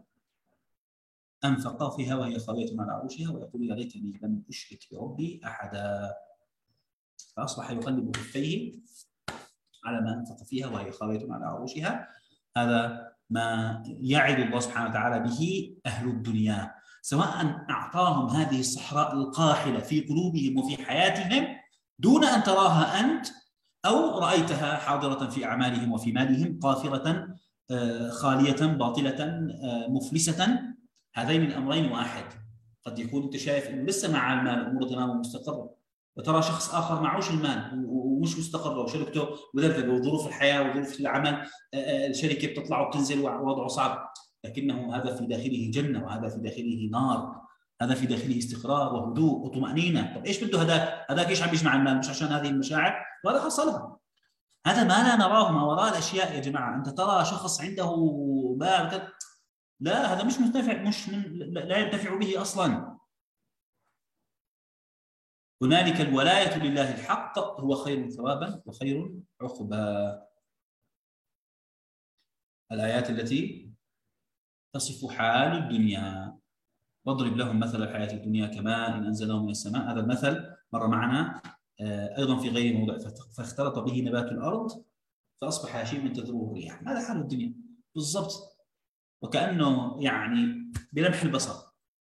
انفق فيها وهي خاويه على عروشها ويقول يا ليتني لم اشرك بربي احدا. فاصبح يقلب كفيه على ما انفق فيها وهي خاويه على عروشها. هذا ما يعد الله سبحانه وتعالى به أهل الدنيا، سواء أعطاهم هذه الصحراء القاحلة في قلوبهم وفي حياتهم دون أن تراها أنت، أو رأيتها حاضرة في أعمالهم وفي مالهم قافرة خالية باطلة مفلسة. هذين الأمرين واحد. قد يكون أنت شايف أنه لسه مع المال أموره تمام ومستقرة، وترى شخص آخر معوش المال ومش مستقرة وشركته مذبذبة وظروف الحياة وظروف العمل الشركة بتطلع وبتنزل ووضعه صعب، لكنه هذا في داخله جنة وهذا في داخله نار، هذا في داخله استقرار وهدوء وطمأنينة. طب إيش بده هذاك؟ هذاك إيش عم يجمع المال؟ مش عشان هذه المشاعر؟ وهذا حصلها. هذا ما لا نراه، ما وراء الأشياء يا جماعة. أنت ترى شخص عنده مال، لا، هذا مش منتفع، مش من لا ينتفع به أصلاً. هنالك الولاية لله الحق هو خير ثوابا وخير عقبا. الآيات التي تصف حال الدنيا. واضرب لهم مثل الحياة الدنيا كماء إن أنزلناه من السماء. هذا المثل مر معنا أيضا في غير موضع. فاختلط به نبات الأرض فأصبح هشيما تذروه الرياح. هذا حال الدنيا بالضبط، وكأنه يعني بلمح البصر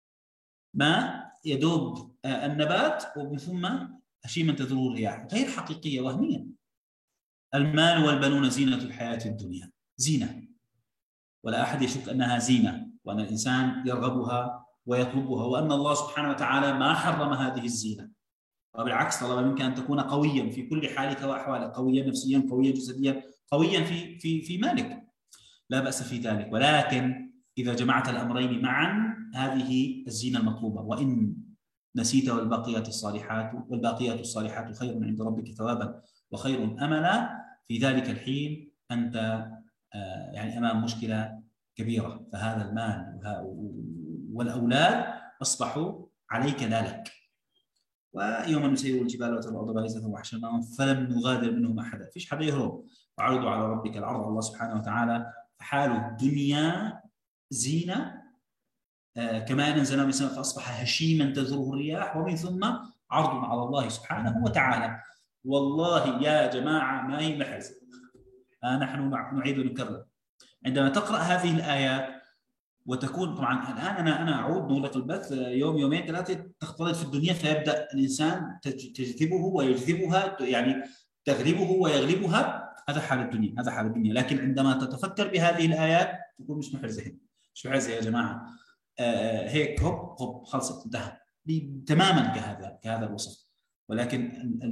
ما يدوب النبات ومن ثم هشيما تذروه الرياح، غير حقيقية، وهمية. المال والبنون زينة الحياة الدنيا، زينة، ولا أحد يشك أنها زينة وأن الإنسان يرغبها ويطلبها، وأن الله سبحانه وتعالى ما حرم هذه الزينة، وبالعكس طلب منك أن تكون قويا في كل حالك وأحوالك، قويا نفسيا، قويا جسديا، قويا في في في مالك، لا بأس في ذلك. ولكن إذا جمعت الأمرين معا هذه الزينة المطلوبة. وإن نسيت والباقيات الصالحات والباقيات الصالحات خير عند ربك ثوابا وخير أملا، في ذلك الحين أنت يعني أمام مشكلة كبيرة. فهذا المال والأولاد أصبحوا عليك لا لك. ويوم نسير الجبال وترى الأرض بارزة وحشرناهم فلم نغادر منهم أحدا. فيش حدا يهرب. وعرضوا على ربك العرض. الله سبحانه وتعالى فحال الدنيا زينة آه كما أنزلنا من السماء فأصبح هشيما تذروه الرياح، ومن ثم عرض على الله سبحانه وتعالى. والله يا جماعة ما هي محزة. آه نحن نعيد ونكرر عندما تقرأ هذه الآيات وتكون طبعا الآن أنا أنا أعود نغلق البث يوم يومين ثلاثة تختلط في الدنيا فيبدأ الإنسان تجذبه ويجذبها، يعني تغلبه ويغلبها. هذا حال الدنيا، هذا حال الدنيا. لكن عندما تتفكر بهذه الآيات تقول مش محرزة هنا، مش محرزة يا جماعة. آه هيك هوب هوب خلصت انتهى تماما كهذا كهذا الوصف. ولكن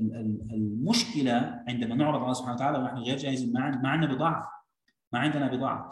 المشكلة عندما نعرض على الله سبحانه وتعالى ونحن غير جاهزين، ما عندنا بضاعة، ما عندنا بضاعة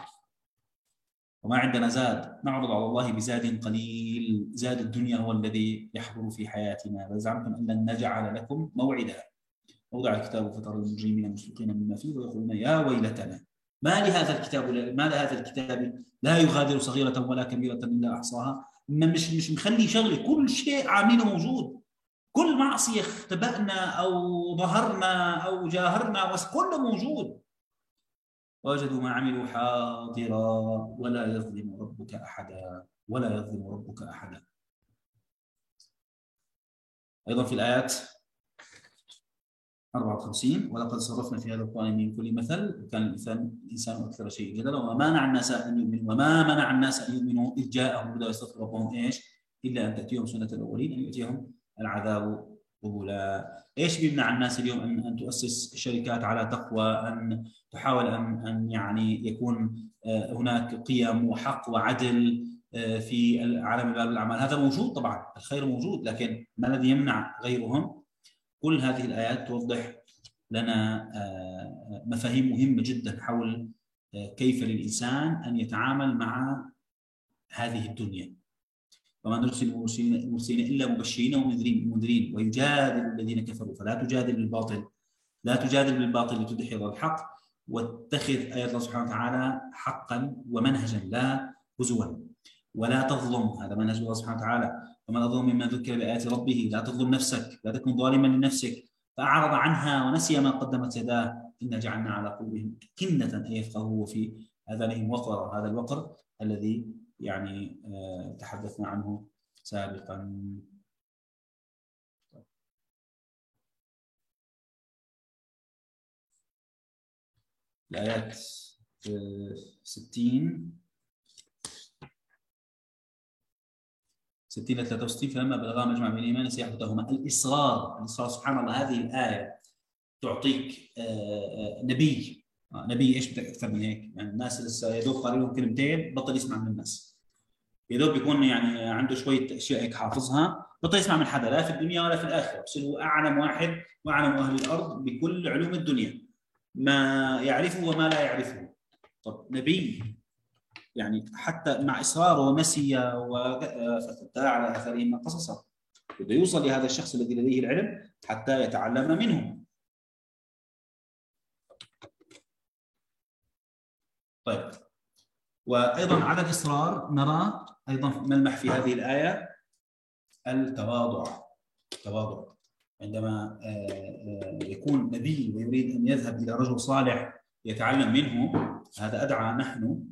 وما عندنا زاد. نعرض على الله بزاد قليل. زاد الدنيا هو الذي يحضر في حياتنا. بل زعمتم أن لن نجعل لكم موعدا. وضع الكتاب فترى المجرمين مشفقين مما فيه ويقولون يا ويلتنا ما لهذا الكتاب ما لهذا الكتاب لا يغادر صغيرة ولا كبيرة إلا أحصاها. مش مش مخلي شغله، كل شيء عاملينه موجود. كل معصية اختبأنا أو ظهرنا أو جاهرنا كله موجود. وجدوا ما عملوا حاضرا ولا يظلم ربك أحدا ولا يظلم ربك أحدا. أيضا في الآيات أربعة وخمسين ولقد صرفنا في هذا القرآن من كل مثل وكان الإنسان الإنسان أكثر شيء جدلا وما منع الناس أن يؤمنوا وما منع الناس أن يؤمنوا إذ جاءهم الهدى ويستغفروا ربهم إيش؟ إلا أن تأتيهم سنة الأولين أن يأتيهم العذاب قبلا. إيش بيمنع الناس اليوم أن أن تؤسس شركات على تقوى، أن تحاول أن أن يعني يكون هناك قيم وحق وعدل في عالم المال والأعمال؟ هذا موجود طبعا، الخير موجود، لكن ما الذي يمنع غيرهم؟ كل هذه الآيات توضح لنا مفاهيم مهمة جدا حول كيف للإنسان أن يتعامل مع هذه الدنيا. وما نرسل المرسلين إلا مبشرين ومنذرين ويجادل الذين كفروا فلا تجادل بالباطل لا تجادل بالباطل لتدحض الحق واتخذ آيات الله سبحانه وتعالى حقا ومنهجا لا هزوا ولا تظلم. هذا منهج الله سبحانه وتعالى. ومن أظلم ممن ذكر بآيات ربه. لا تظلم نفسك، لا تكن ظالما لنفسك. فأعرض عنها ونسي ما قدمت يداه إنا جعلنا على قلوبهم أكنة أن يفقهوا وفي آذانهم وقرا. هذا الوقر الذي يعني آه تحدثنا عنه سابقا. الآيات آه ستين ستين إلى ثلاثة وستين فلما بلغا مجمع بين الإيمان سيحدثهما. الإصرار الإصرار سبحان الله. هذه الآية تعطيك آه نبي آه نبي ايش بدك اكثر من هيك؟ يعني الناس لسه يا دوب قال لهم كلمتين بطل يسمع من الناس، يا دوب بيكون يعني عنده شويه اشياء هيك حافظها بطل يسمع من حدا لا في الدنيا ولا في الاخره، بصير هو اعلم واحد واعلم اهل الارض بكل علوم الدنيا، ما يعرفه وما لا يعرفه. طب نبي يعني حتى مع اصراره ونسي وفتى على اثرهم قصصا، بده يوصل لهذا الشخص الذي لديه العلم حتى يتعلم منه. طيب، وأيضا على الإصرار نرى أيضا ملمح في هذه الآية التواضع. التواضع عندما يكون نبي ويريد أن يذهب إلى رجل صالح يتعلم منه، هذا أدعى نحن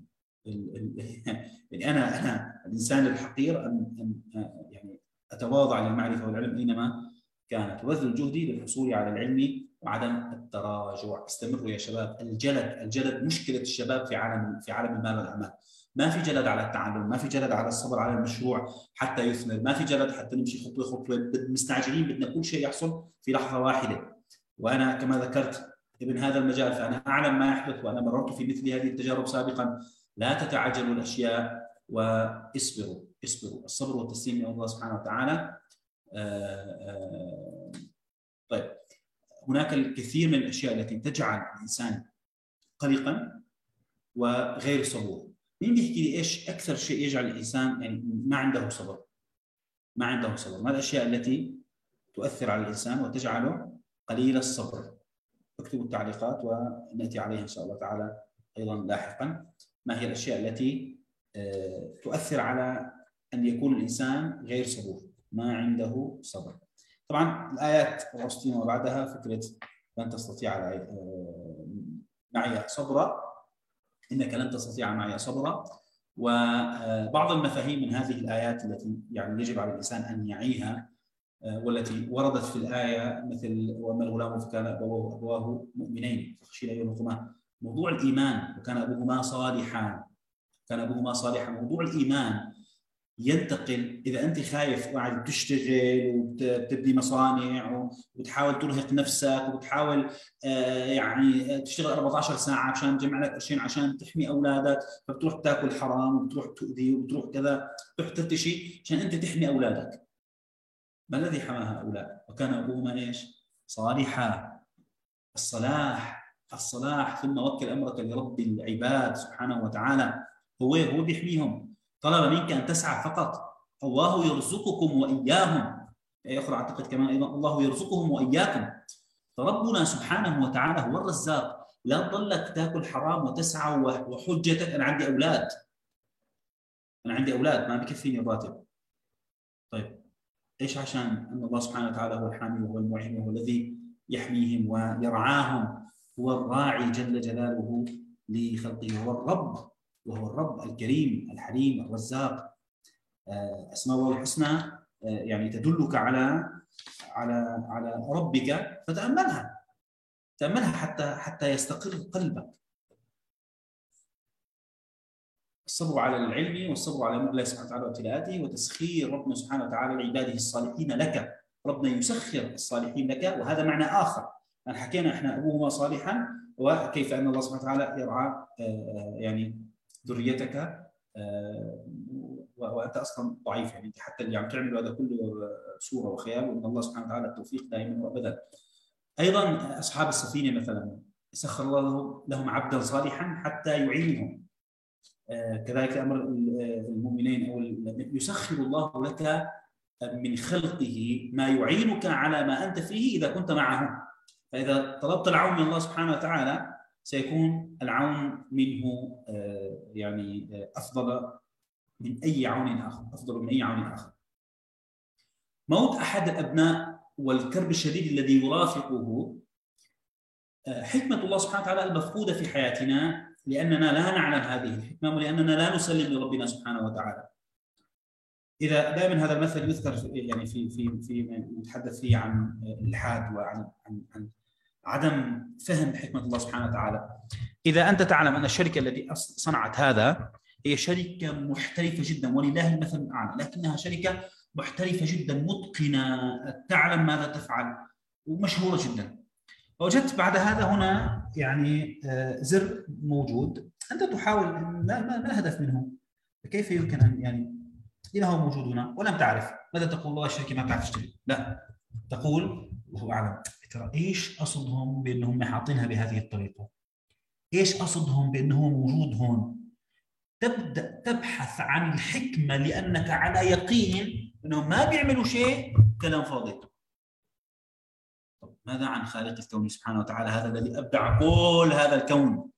يعني أنا أنا الإنسان الحقير أن يعني أتواضع للمعرفة والعلم أينما كانت، وبذل جهدي للحصول على العلم وعدم التراجع. استمروا يا شباب. الجلد الجلد مشكلة الشباب في عالم في عالم المال والأعمال. ما في جلد على التعلم، ما في جلد على الصبر على المشروع حتى يثمر، ما في جلد حتى نمشي خطوة خطوة، مستعجلين بدنا كل شيء يحصل في لحظة واحدة. وأنا كما ذكرت ابن هذا المجال فأنا أعلم ما يحدث وأنا مررت في مثل هذه التجارب سابقا. لا تتعجلوا الأشياء واصبروا. اصبروا. الصبر والتسليم من الله سبحانه وتعالى. آآ آآ طيب، هناك الكثير من الاشياء التي تجعل الانسان قلقا وغير صبور. مين بيحكي لي ايش اكثر شيء يجعل الانسان يعني ما عنده صبر؟ ما عنده صبر، ما الاشياء التي تؤثر على الانسان وتجعله قليل الصبر؟ اكتبوا التعليقات وناتي عليها ان شاء الله تعالى ايضا لاحقا. ما هي الاشياء التي تؤثر على ان يكون الانسان غير صبور، ما عنده صبر؟ طبعا الآيات أربعة وستين وبعدها فكرة لن تستطيع معي صبرا، إنك لن تستطيع معي صبرا. وبعض المفاهيم من هذه الآيات التي يعني يجب على الإنسان أن يعيها والتي وردت في الآية مثل وأما الغلام فكان أبواه أبواه مؤمنين فخشينا يرهقهما. موضوع الإيمان وكان أبوهما صالحا كان أبوهما صالحا موضوع الإيمان ينتقل. إذا أنت خايف وقاعد تشتغل وبتبني مصانع وبتحاول ترهق نفسك وبتحاول آه يعني تشتغل أربعة عشر ساعة عشان تجمع لك قرشين عشان تحمي أولادك، فبتروح تاكل حرام وبتروح تؤذي وبتروح كذا، بتروح ترتشي عشان أنت تحمي أولادك. ما الذي حمى هؤلاء؟ وكان أبوهما إيش؟ صالحا. الصلاح الصلاح ثم وكل أمرك لرب العباد سبحانه وتعالى. هو هو بيحميهم. طلب منك أن تسعى فقط. الله يرزقكم وإياهم. آية أخرى أعتقد كمان أيضا الله يرزقهم وإياكم. فربنا سبحانه وتعالى هو الرزاق. لا تضلك تاكل حرام وتسعى وحجتك أنا عندي أولاد أنا عندي أولاد ما بكفيني الراتب. طيب إيش؟ عشان أن الله سبحانه وتعالى هو الحامي وهو المعين وهو الذي يحميهم ويرعاهم. هو الراعي جل جلاله لخلقه. هو الرب وهو الرب الكريم الحليم الرزاق. أسماء الله الحسنى يعني تدلك على على على ربك فتأملها. تأملها حتى حتى يستقر قلبك. الصبر على العلم والصبر على امر الله سبحانه وتعالى وابتلاءاته، وتسخير ربنا سبحانه وتعالى لعباده الصالحين لك. ربنا يسخر الصالحين لك، وهذا معنى اخر. أن حكينا احنا ابوهما صالحا، وكيف ان الله سبحانه وتعالى يرعى يعني ذريتك وانت اصلا ضعيف. يعني حتى اللي عم تعمل هذا كله صوره وخيال، وان الله سبحانه وتعالى التوفيق دائما وابدا. ايضا اصحاب السفينه مثلا سخر الله لهم عبدا صالحا حتى يعينهم. كذلك امر المؤمنين، او يسخر الله لك من خلقه ما يعينك على ما انت فيه اذا كنت معه. فاذا طلبت العون من الله سبحانه وتعالى سيكون العون منه يعني افضل من اي عون اخر، افضل من اي عون اخر. موت احد الابناء والكرب الشديد الذي يرافقه حكمه الله سبحانه وتعالى المفقوده في حياتنا، لاننا لا نعلم هذه الحكمه، ولاننا لا نسلم لربنا سبحانه وتعالى. اذا دائما هذا المثل يذكر في يعني في في في نتحدث فيه عن الالحاد وعن عن عن عدم فهم حكمه الله سبحانه وتعالى. اذا انت تعلم ان الشركه التي صنعت هذا هي شركه محترفه جدا، ولله المثل الاعلى، لكنها شركه محترفه جدا متقنه تعلم ماذا تفعل ومشهوره جدا. وجدت بعد هذا هنا يعني زر موجود، انت تحاول، ما, ما الهدف منه؟ كيف يمكن ان يعني لما هو موجود هنا ولم تعرف؟ ماذا تقول؟ والله الشركه ما بتعرف تشتري. لا، تقول الله اعلم ترى ايش قصدهم بانهم حاطينها بهذه الطريقه؟ ايش قصدهم بانه موجود هون؟ تبدا تبحث عن الحكمه لانك على يقين انهم ما بيعملوا شيء، كلام فاضي. طب ماذا عن خالق الكون سبحانه وتعالى، هذا الذي ابدع كل هذا الكون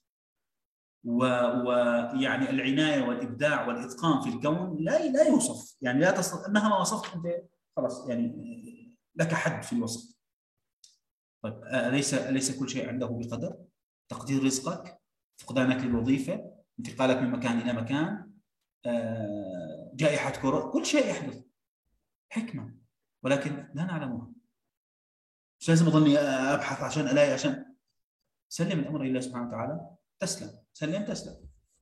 ويعني العنايه والابداع والاتقان في الكون لا لا يوصف، يعني لا تصل مهما وصفت انت خلاص يعني لك حد في الوصف. طيب اليس اليس كل شيء عنده بقدر؟ تقدير رزقك، فقدانك للوظيفه، انتقالك من مكان الى مكان، جائحه كورونا، كل شيء يحدث حكمه ولكن لا نعلمها. مش لازم اظني ابحث عشان الاقي، عشان سلم الامر لله سبحانه وتعالى تسلم، سلم تسلم.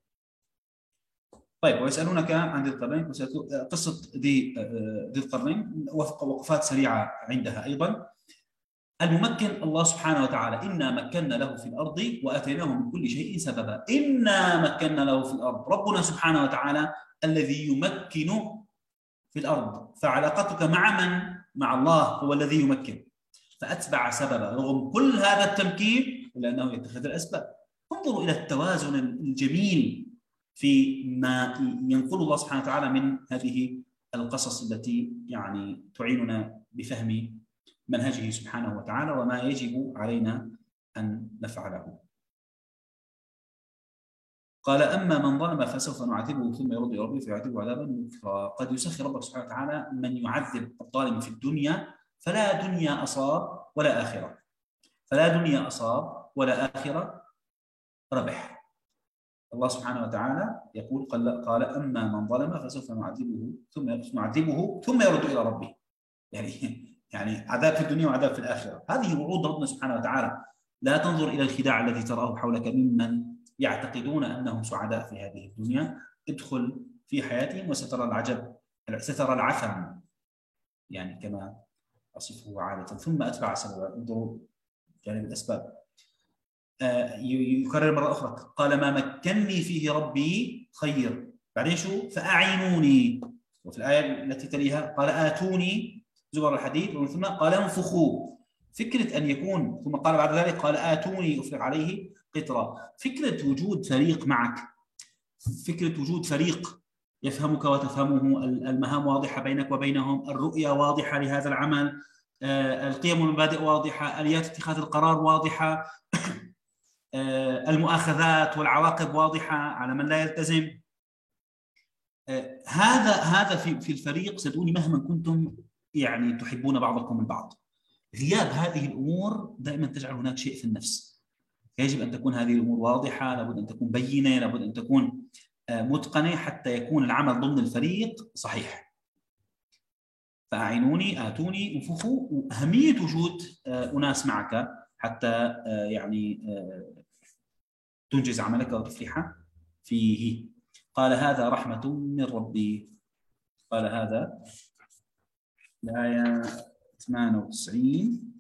طيب ويسالونك عن ذي القرنين، قصه ذي ذي القرنين وقفات سريعه عندها. ايضا الممكن الله سبحانه وتعالى، انا مكنا له في الارض واتيناه من كل شيء سببا. انا مكنا له في الارض، ربنا سبحانه وتعالى الذي يمكن في الارض، فعلاقتك مع من؟ مع الله هو الذي يمكن، فاتبع سببا رغم كل هذا التمكين الا انه يتخذ الاسباب. انظروا الى التوازن الجميل في ما ينقل الله سبحانه وتعالى من هذه القصص التي يعني تعيننا بفهم منهجه سبحانه وتعالى وما يجب علينا ان نفعله. قال اما من ظلم فسوف نعذبه ثم يرد الى ربه فيعذبه عذابا نكرا. قد يسخر ربك سبحانه وتعالى من يعذب الظالم في الدنيا، فلا دنيا اصاب ولا اخره، فلا دنيا اصاب ولا اخره ربح. الله سبحانه وتعالى يقول قال, قال اما من ظلم فسوف نعذبه ثم نعذبه ثم يرد الى ربه، يعني يعني عذاب في الدنيا وعذاب في الاخره. هذه وعود ربنا سبحانه وتعالى. لا تنظر الى الخداع الذي تراه حولك ممن يعتقدون انهم سعداء في هذه الدنيا، ادخل في حياتهم وسترى العجب، سترى العثم يعني كما اصفه عاده. ثم اتبع سببا، انظروا جانب الاسباب. آه يكرر مره اخرى قال ما مكنني فيه ربي خير، بعدين شو؟ فاعينوني. وفي الايه التي تليها قال اتوني زبر الحديد، ومن ثم قال انفخوا. فكره ان يكون، ثم قال بعد ذلك قال اتوني افرغ عليه قطرا. فكره وجود فريق معك، فكره وجود فريق يفهمك وتفهمه، المهام واضحه بينك وبينهم، الرؤيه واضحه لهذا العمل، القيم والمبادئ واضحه، اليات اتخاذ القرار واضحه، المؤاخذات والعواقب واضحه على من لا يلتزم. هذا هذا في في الفريق صدقوني مهما كنتم يعني تحبون بعضكم البعض، غياب هذه الامور دائما تجعل هناك شيء في النفس. يجب ان تكون هذه الامور واضحه، لابد ان تكون بينه، لابد ان تكون متقنه حتى يكون العمل ضمن الفريق صحيح. فاعينوني اتوني انفخوا. اهميه وجود اناس معك حتى يعني تنجز عملك وتفلح فيه. قال هذا رحمة من ربي. قال هذا الآية ثمانية وتسعين.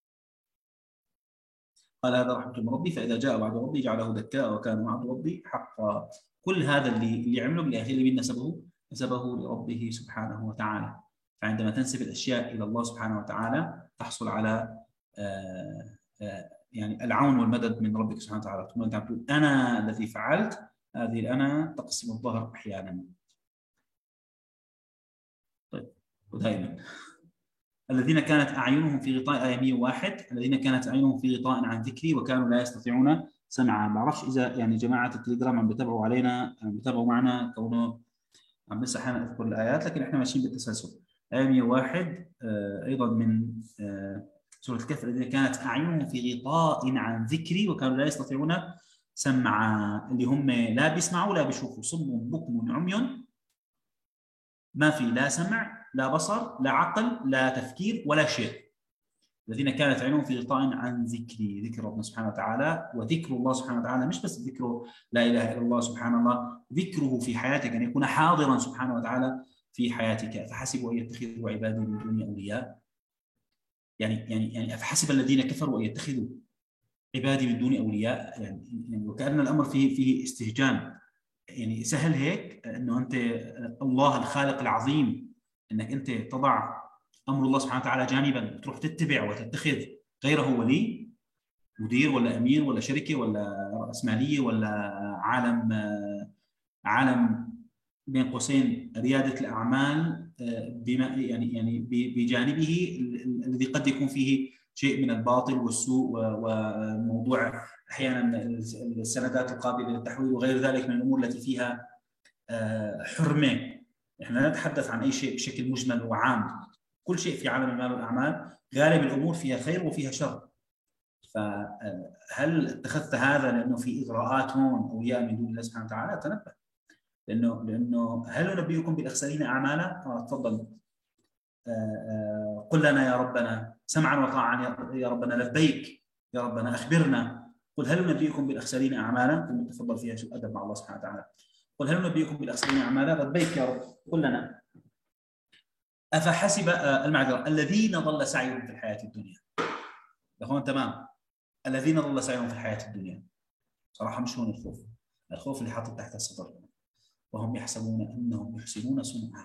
قال هذا رحمة من ربي فإذا جاء وعد ربي جعله دكاء وكان وعد ربي حقا. كل هذا اللي اللي عمله بالآخر اللي نسبه نسبه لربه سبحانه وتعالى. فعندما تنسب الأشياء إلى الله سبحانه وتعالى تحصل على آآ آآ يعني العون والمدد من ربك سبحانه وتعالى. ثم أنت تقول أنا الذي فعلت، هذه الأنا تقسم الظهر أحيانا. طيب ودائما الذين كانت أعينهم في غطاء، آية مئة وواحد، الذين كانت أعينهم في غطاء عن ذكري وكانوا لا يستطيعون سمعا. ما بعرفش إذا يعني جماعة التليجرام عم بيتابعوا علينا، عم بيتابعوا معنا، كونه عم بس أحيانا أذكر الآيات لكن إحنا ماشيين بالتسلسل. آية مئة وواحد آه أيضا من آه سورة الكهف، الذين كانت أعينهم في غطاء عن ذكري وكانوا لا يستطيعون سمعا، اللي هم لا بيسمعوا لا بيشوفوا، صم بكم عمي، ما في لا سمع لا بصر لا عقل لا تفكير ولا شيء. الذين كانت عينهم في غطاء عن ذكري، ذكر ربنا سبحانه وتعالى. وذكر الله سبحانه وتعالى مش بس ذكره لا اله الا الله سبحان الله، ذكره في حياتك، ان يكون حاضرا سبحانه وتعالى في حياتك. فحسبوا ان يتخذوا عبادي من دوني اولياء، يعني يعني يعني افحسب الذين كفروا ان يتخذوا عبادي من دوني اولياء، يعني, يعني وكأن الامر فيه فيه استهجان. يعني سهل هيك انه انت الله الخالق العظيم انك انت تضع امر الله سبحانه وتعالى جانبا وتروح تتبع وتتخذ غيره ولي، مدير ولا امير ولا شركه ولا راس ماليه ولا عالم عالم بين قوسين رياده الاعمال، بما يعني يعني بجانبه الذي قد يكون فيه شيء من الباطل والسوء وموضوع احيانا السندات القابله للتحويل وغير ذلك من الامور التي فيها حرمه. احنا لا نتحدث عن اي شيء بشكل مجمل وعام، كل شيء في عالم المال والاعمال غالب الامور فيها خير وفيها شر. فهل اتخذت هذا لانه في اغراءات هون اولياء من دون الله سبحانه وتعالى؟ تنبه، لانه لانه هل ننبئكم بالاخسرين اعمالا؟ آه تفضل. قل لنا يا ربنا سمعا وطاعا يا ربنا، لبيك يا ربنا، اخبرنا. قل هل ننبئكم بالاخسرين اعمالا؟ تفضل فيها شو ادب مع الله سبحانه وتعالى. قل هل ننبئكم بالاخسرين اعمالا؟ لبيك يا رب، قل لنا. افحسب المعذره الذين ضل سعيهم في الحياه الدنيا. هون تمام، الذين ضل سعيهم في الحياه الدنيا. صراحه مش هون الخوف، الخوف اللي حاطط تحت السطر، وهم يحسبون انهم يحسنون صنعا.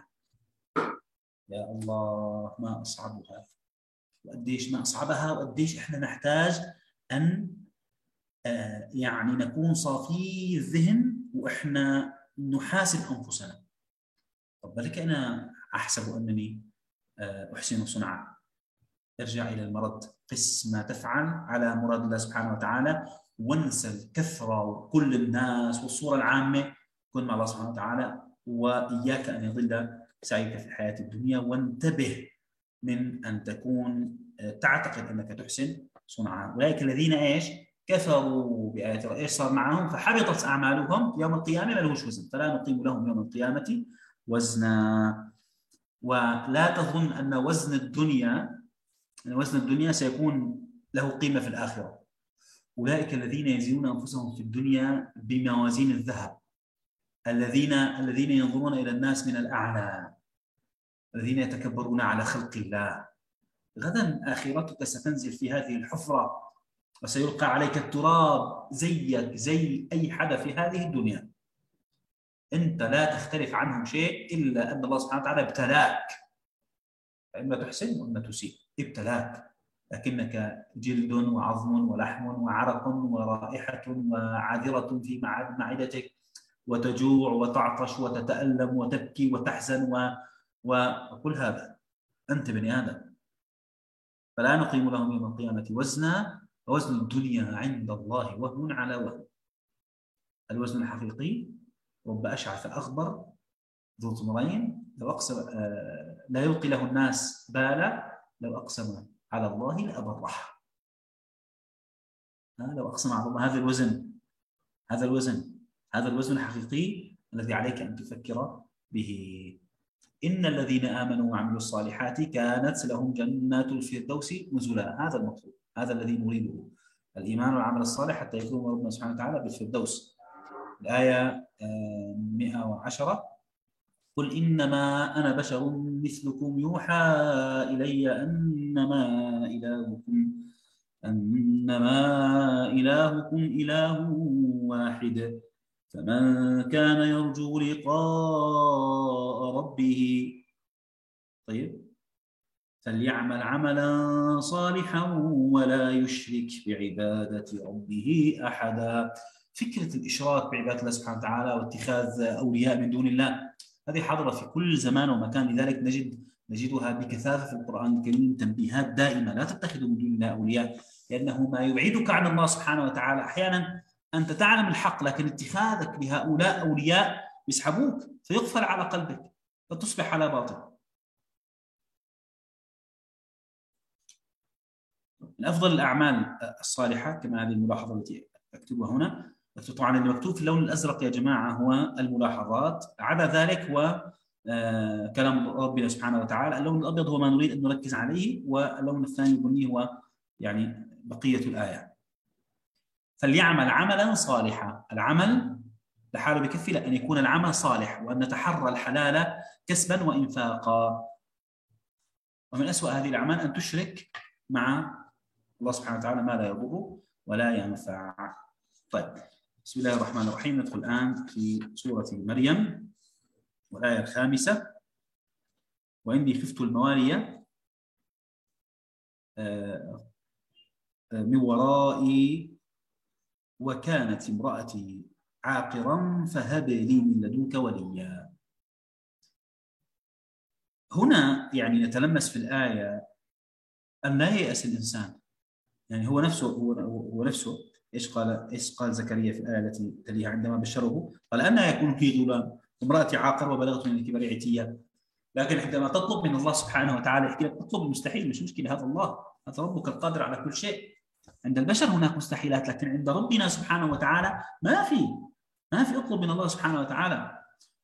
يا الله ما اصعبها، وقديش ما اصعبها، وقديش احنا نحتاج ان آه يعني نكون صافي الذهن واحنا نحاسب انفسنا. طب بلك انا احسب انني آه احسن صنعا. ارجع الى المرد، قس ما تفعل على مراد الله سبحانه وتعالى، وانسى الكثره وكل الناس والصوره العامه. كن مع الله سبحانه وتعالى، واياك ان يضل سعيك في الحياه الدنيا. وانتبه من ان تكون تعتقد انك تحسن صنعا. اولئك الذين ايش؟ كفروا بايات الله. ايش صار معهم؟ فحبطت اعمالهم يوم القيامه، ما لهوش وزن، فلا نقيم لهم يوم القيامه وزنا. ولا تظن ان وزن الدنيا وزن الدنيا سيكون له قيمة في الآخرة. أولئك الذين يزنون أنفسهم في الدنيا بموازين الذهب، الذين الذين ينظرون إلى الناس من الأعلى، الذين يتكبرون على خلق الله. غدا آخرتك ستنزل في هذه الحفرة وسيلقى عليك التراب زيك زي أي حدا في هذه الدنيا. أنت لا تختلف عنهم شيء إلا أن الله سبحانه وتعالى ابتلاك، فإما تحسن وإما تسيء، ابتلاك. لكنك جلد وعظم ولحم وعرق ورائحة وعاذرة في معدتك، وتجوع وتعطش وتتألم وتبكي وتحزن و... وكل هذا أنت بني آدم. فلا نقيم لهم يوم القيامة وزنا، ووزن الدنيا عند الله وهن على وهن. الوزن الحقيقي رب أشعث أغبر ذو ضمرين لو أقسم آه لا يلقي له الناس بالا لو أقسم على الله لأبره. لو أقسم على الله. هذا الوزن، هذا الوزن هذا الوزن الحقيقي الذي عليك أن تفكر به. إن الذين آمنوا وعملوا الصالحات كانت لهم جنات الفردوس نزلا. هذا المطلوب، هذا الذي نريده، الإيمان والعمل الصالح حتى يكون ربنا سبحانه وتعالى بالفردوس. الآية مئة وعشرة: قل إنما أنا بشر مثلكم يوحى إلي أنما إلهكم أنما إلهكم إله واحد فمن كان يرجو لقاء ربه طيب فليعمل عملا صالحا ولا يشرك بعبادة ربه أحدا. فكرة الإشراك بعبادة الله سبحانه وتعالى واتخاذ أولياء من دون الله هذه حاضرة في كل زمان ومكان، لذلك نجد نجدها بكثافة في القرآن الكريم، تنبيهات دائمة: لا تتخذوا من دون الله أولياء، لأنه ما يبعدك عن الله سبحانه وتعالى. أحيانا أنت تعلم الحق لكن اتخاذك لهؤلاء أولياء يسحبوك فيقفل على قلبك فتصبح على باطل. من أفضل الأعمال الصالحة كما هذه الملاحظة التي أكتبها هنا، طبعا اللي مكتوب في اللون الأزرق يا جماعة هو الملاحظات، عدا ذلك هو آه كلام ربنا سبحانه وتعالى. اللون الأبيض هو ما نريد أن نركز عليه، واللون الثاني البني هو يعني بقية الآية. فليعمل عملا صالحا، العمل لحاله بكفي، لأن يكون العمل صالح وأن نتحرى الحلال كسبا وإنفاقا. ومن أسوأ هذه الأعمال أن تشرك مع الله سبحانه وتعالى ما لا يضر ولا ينفع. طيب، بسم الله الرحمن الرحيم. ندخل الآن في سورة مريم والآية الخامسة: وإني خفت الموالي من ورائي وكانت امرأتي عاقرا فهب لي من لدنك وليا. هنا يعني نتلمس في الآية أن لا ييأس الإنسان، يعني هو نفسه هو, هو نفسه ايش قال ايش قال زكريا في الآية التي تليها عندما بشره؟ قال: أنى يكون لي غلام امرأتي عاقر وبلغت من الكبر عتيا. لكن عندما تطلب من الله سبحانه وتعالى يحكي لك اطلب المستحيل، مش مشكلة، هذا الله، هذا ربك القادر على كل شيء. عند البشر هناك مستحيلات، لكن عند ربنا سبحانه وتعالى ما في ما في اطلب من الله سبحانه وتعالى.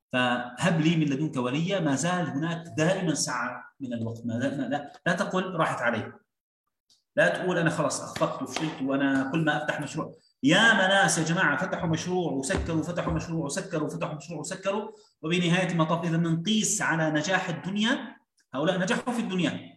فهب لي من لدنك وليا، ما زال هناك دائما سعة من الوقت، ما لا, لا, لا تقل راحت عليه، لا تقول أنا خلاص أخفقت وفشلت وأنا كل ما أفتح مشروع. يا ناس يا جماعة فتحوا مشروع وسكروا، فتحوا مشروع وسكروا، فتحوا مشروع وسكروا، وبنهاية المطاف إذا بنقيس على نجاح الدنيا، هؤلاء نجحوا في الدنيا.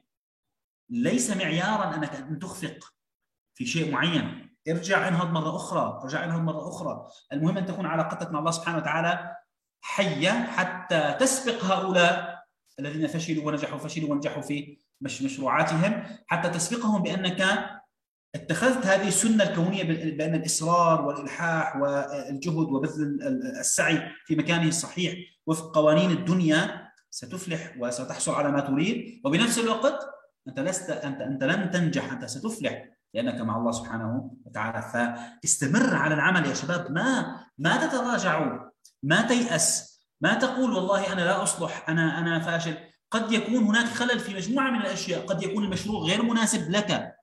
ليس معيارا أنك أن تخفق في شيء معين، ارجع انهض مرة أخرى، ارجع انهض مرة أخرى. المهم أن تكون علاقتك مع الله سبحانه وتعالى حية حتى تسبق هؤلاء الذين فشلوا ونجحوا، فشلوا ونجحوا في مش مشروعاتهم، حتى تسبقهم بأنك اتخذت هذه السنة الكونية بأن الإصرار والإلحاح والجهد وبذل السعي في مكانه الصحيح وفق قوانين الدنيا ستفلح وستحصل على ما تريد. وبنفس الوقت أنت لست أنت أنت لن تنجح، أنت ستفلح لأنك مع الله سبحانه وتعالى. فاستمر على العمل يا شباب، ما ما تتراجعوا، ما تيأس، ما تقول والله أنا لا أصلح، أنا أنا فاشل. قد يكون هناك خلل في مجموعة من الأشياء، قد يكون المشروع غير مناسب لك،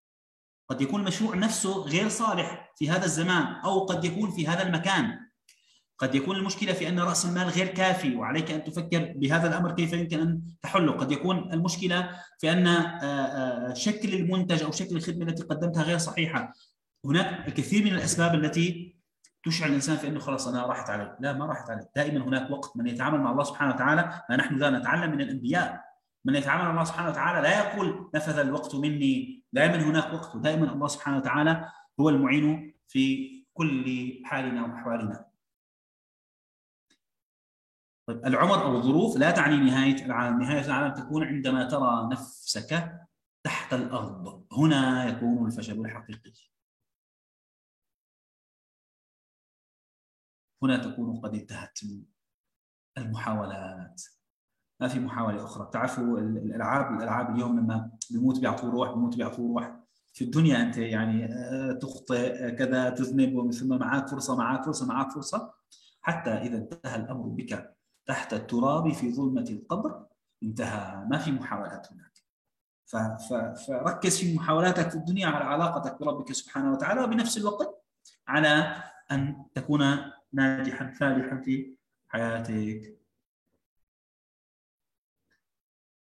قد يكون المشروع نفسه غير صالح في هذا الزمان، أو قد يكون في هذا المكان، قد يكون المشكلة في أن رأس المال غير كافي وعليك أن تفكر بهذا الأمر كيف يمكن أن تحله، قد يكون المشكلة في أن شكل المنتج أو شكل الخدمة التي قدمتها غير صحيحة. هناك الكثير من الأسباب التي تشعر الإنسان في أنه خلاص أنا راحت علي. لا، ما راحت علي، دائما هناك وقت. من يتعامل مع الله سبحانه وتعالى، نحن لا نتعلم من الأنبياء، من يتعامل مع الله سبحانه وتعالى لا يقول نفذ الوقت مني، دائما هناك وقت، ودائما الله سبحانه وتعالى هو المعين في كل حالنا وأحوالنا. طيب، العمر أو الظروف لا تعني نهاية العالم، نهاية العالم تكون عندما ترى نفسك تحت الأرض، هنا يكون الفشل الحقيقي، هنا تكون قد انتهت المحاولات، ما في محاولة أخرى. تعرفوا الألعاب الألعاب اليوم لما بيموت بيعطوه روح، بيموت بيعطوه روح. في الدنيا أنت يعني تخطئ كذا، تذنب، ثم معك فرصة معك فرصة معك فرصة، حتى إذا انتهى الأمر بك تحت التراب في ظلمة القبر انتهى، ما في محاولات هناك. فركز في محاولاتك في الدنيا على علاقتك بربك سبحانه وتعالى، وبنفس الوقت على أن تكون ناجحا فالحا في حياتك.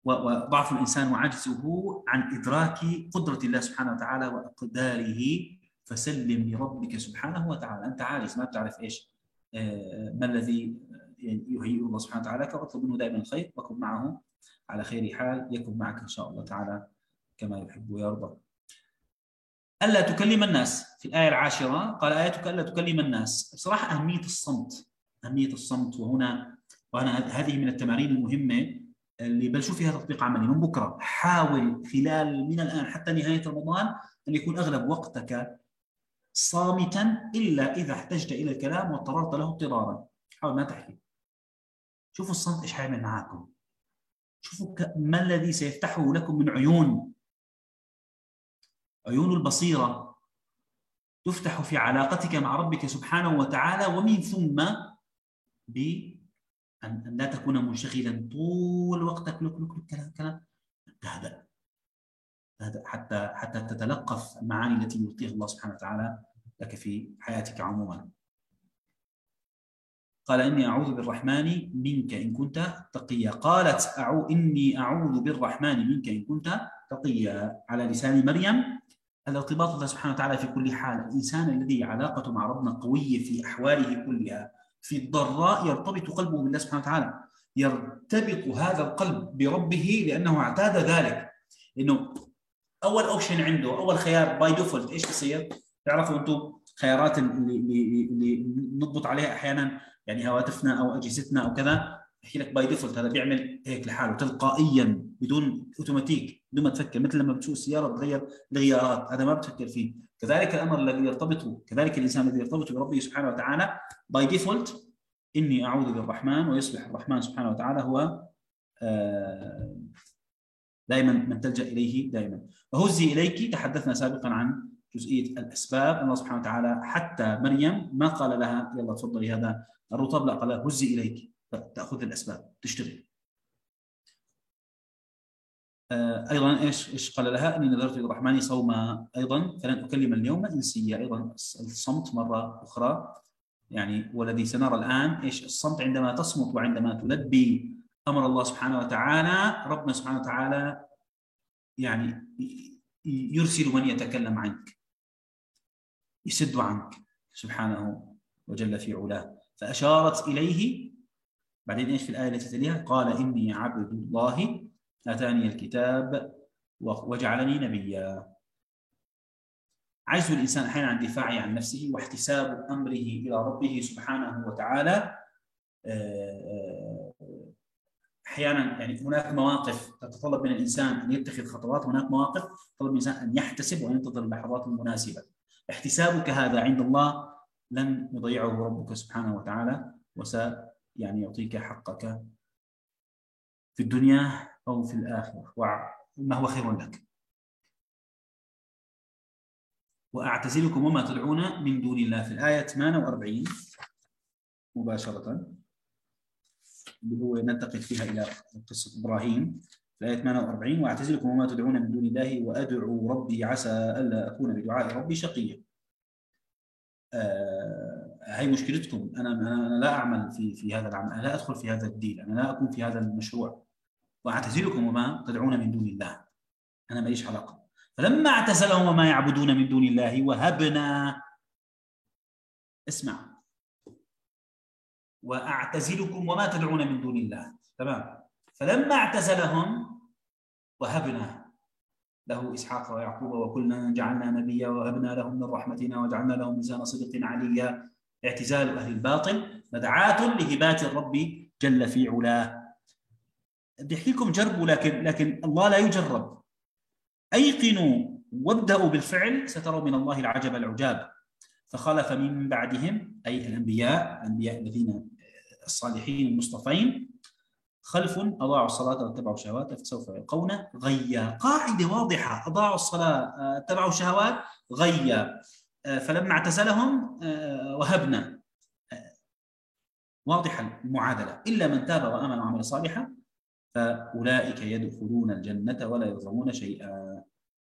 وضعف الإنسان وعجزه عن إدراك قدرة الله سبحانه وتعالى وأقداره، فسلم لربك سبحانه وتعالى. أنت عاجز، ما بتعرف إيش ما الذي يهيئه الله سبحانه وتعالى، فاطلب منه دائما الخير وكن معه على خير حال، يكن معك إن شاء الله تعالى كما يحب ويرضى. ألا تكلم الناس في الآية العاشرة، قال آيتك ألا تكلم الناس. بصراحة أهمية الصمت، أهمية الصمت، وهنا وأنا هذه من التمارين المهمة اللي بلشوا فيها تطبيق عملي من بكرة. حاول خلال من الآن حتى نهاية رمضان أن يكون أغلب وقتك صامتا إلا إذا احتجت إلى الكلام واضطررت له اضطرارا. حاول ما تحكي. شوفوا الصمت إيش حيعمل معاكم، شوفوا ما الذي سيفتحه لكم من عيون. عيون البصيرة تفتح في علاقتك مع ربك سبحانه وتعالى، ومن ثم بأن لا تكون منشغلا طول وقتك لك لك كلام كلام. تهدأ تهدأ حتى حتى تتلقف المعاني التي يعطيها الله سبحانه وتعالى لك في حياتك عموما. قال إني أعوذ بالرحمن منك إن كنت تقيا. قالت أعو إني أعوذ بالرحمن منك إن كنت تقيا، على لسان مريم. الارتباط الله سبحانه وتعالى في كل حال. الإنسان الذي علاقته مع ربنا قوية في أحواله كلها، في الضراء يرتبط قلبه بالله سبحانه وتعالى، يرتبط هذا القلب بربه لأنه اعتاد ذلك. إنه أول أوبشن عنده، أول خيار باي ديفولت إيش بصير؟ تعرفوا أنتم خيارات اللي, اللي, اللي نضبط عليها أحيانا، يعني هواتفنا أو أجهزتنا أو كذا، يحكي لك باي ديفولت هذا بيعمل هيك لحاله تلقائيا بدون اوتوماتيك، بدون ما تفكر. مثل لما بتسوق السياره بتغير الغيارات، هذا ما بتفكر فيه. كذلك الامر الذي يرتبط، كذلك الانسان الذي يرتبط بربه سبحانه وتعالى باي ديفولت اني اعوذ بالرحمن، ويصبح الرحمن سبحانه وتعالى هو دائما من تلجا اليه دائما. وهزي اليك، تحدثنا سابقا عن جزئيه الاسباب. الله سبحانه وتعالى حتى مريم ما قال لها يلا تفضلي هذا الرطب، لا، قال لها هزي اليك، تاخذ الاسباب تشتغل. ايضا ايش ايش قال لها؟ اني نذرت للرحمن صوما، ايضا فلن اكلم اليوم انسيا. ايضا الصمت مره اخرى، يعني والذي سنرى الان ايش الصمت عندما تصمت وعندما تلبي امر الله سبحانه وتعالى. ربنا سبحانه وتعالى يعني يرسل من يتكلم عنك، يسد عنك سبحانه وجل في علاه. فاشارت اليه بعدين ايش في الايه التي تليها؟ قال اني عبد الله اتاني الكتاب وجعلني نبيا. عجز الانسان احيانا عن دفاعه عن نفسه واحتساب امره الى ربه سبحانه وتعالى. احيانا يعني هناك مواقف تتطلب من الانسان ان يتخذ خطوات، هناك مواقف تتطلب من الانسان ان يحتسب وينتظر اللحظات المناسبه. احتسابك هذا عند الله لن يضيعه ربك سبحانه وتعالى، وس يعني يعطيك حقك في الدنيا أو في الآخرة، وما هو خير لك. وأعتزلكم وما تدعون من دون الله في الآية ثمانية وأربعين مباشرة، اللي هو ننتقل فيها إلى قصة إبراهيم. في الآية ثمانية وأربعين وأعتزلكم وما تدعون من دون الله وأدعو ربي عسى ألا أكون بدعاء ربي شقيا. آه هي مشكلتكم. أنا أنا لا أعمل في في هذا العمل، أنا لا أدخل في هذا الدين، أنا لا أكون في هذا المشروع. وأعتزلكم وما تدعون من دون الله، أنا ماليش علاقة. فلما اعتزلهم وما يعبدون من دون الله وهبنا، اسمع، وأعتزلكم وما تدعون من دون الله، تمام. فلما اعتزلهم وهبنا له إسحاق ويعقوب وكلنا جعلنا نبيا وهبنا لهم من رحمتنا وجعلنا لهم لسان صدق عليا. اعتزال أهل الباطل مدعاة لهبات الرب جل في علاه. بدي احكي لكم جربوا، لكن لكن الله لا يجرب. ايقنوا وابدأوا بالفعل ستروا من الله العجب العجاب. فخلف من بعدهم أي الأنبياء، الأنبياء الذين الصالحين المصطفين، خلف أضاعوا الصلاة واتبعوا الشهوات فسوف يلقون غيا. قاعدة واضحة، أضاعوا الصلاة اتبعوا الشهوات غيا. فلما اعتزلهم وهبنا، واضحة المعادلة. إلا من تاب وآمن وعمل صالحا فأولئك يدخلون الجنة ولا يظلمون شيئا.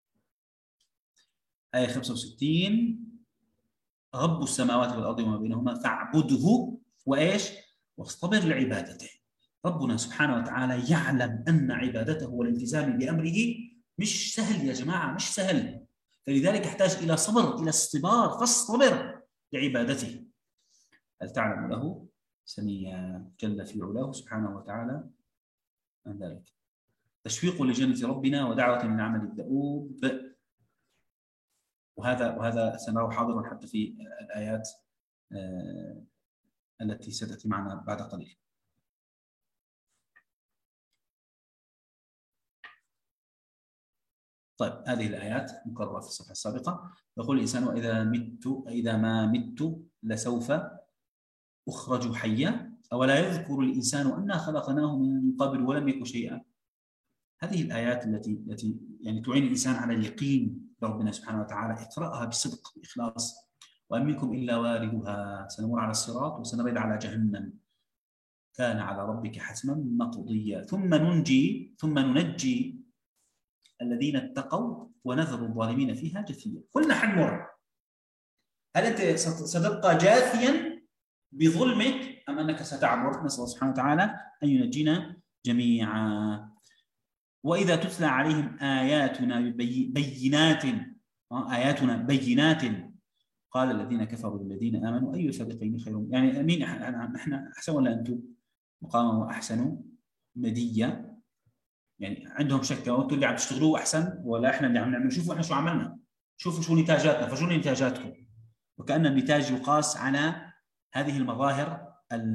آية خمسة وستين رب السماوات والأرض وما بينهما فاعبده وإيش واصطبر لعبادته. ربنا سبحانه وتعالى يعلم أن عبادته والالتزام بأمره مش سهل يا جماعة، مش سهل، فلذلك يحتاج إلى صبر، إلى اصطبار، فاصطبر لعبادته. هل تعلم له سميا جل في علاه سبحانه وتعالى عن ذلك. تشويق لجنة ربنا ودعوة من عمل الدؤوب، وهذا وهذا سنراه حاضرا حتى في الآيات آه التي ستأتي معنا بعد قليل. طيب هذه الآيات مكررة في الصفحة السابقة. يقول الإنسان وإذا مت إذا ما مت لسوف أخرج حيا أولا يذكر الإنسان أنا خلقناه من قبل ولم يك شيئا. هذه الآيات التي التي يعني تعين الإنسان على اليقين بربنا سبحانه وتعالى. اقرأها بصدق بإخلاص. وأن منكم إلا واردها سنمر على الصراط وسنرد على جهنم كان على ربك حتما مقضيا ثم ننجي ثم ننجي الذين اتقوا ونذر الظالمين فيها جثيا. كلنا حنمر. هل أنت ستبقى جاثيا بظلمك أم أنك ستعبر؟ نسأل الله سبحانه وتعالى أن ينجينا جميعا. وإذا تتلى عليهم آياتنا بينات آياتنا بينات قال الذين كفروا للذين آمنوا أي الفريقين خير. يعني مين احنا أحسن ولا أنتم؟ مقاما وأحسن مديا. يعني عندهم شك وانتم اللي عم تشتغلوه أحسن ولا احنا اللي عم نعمل؟ شوفوا احنا شو عملنا، شوفوا شو نتاجاتنا، فرجوني نتاجاتكم. وكأن النتاج يقاس على هذه المظاهر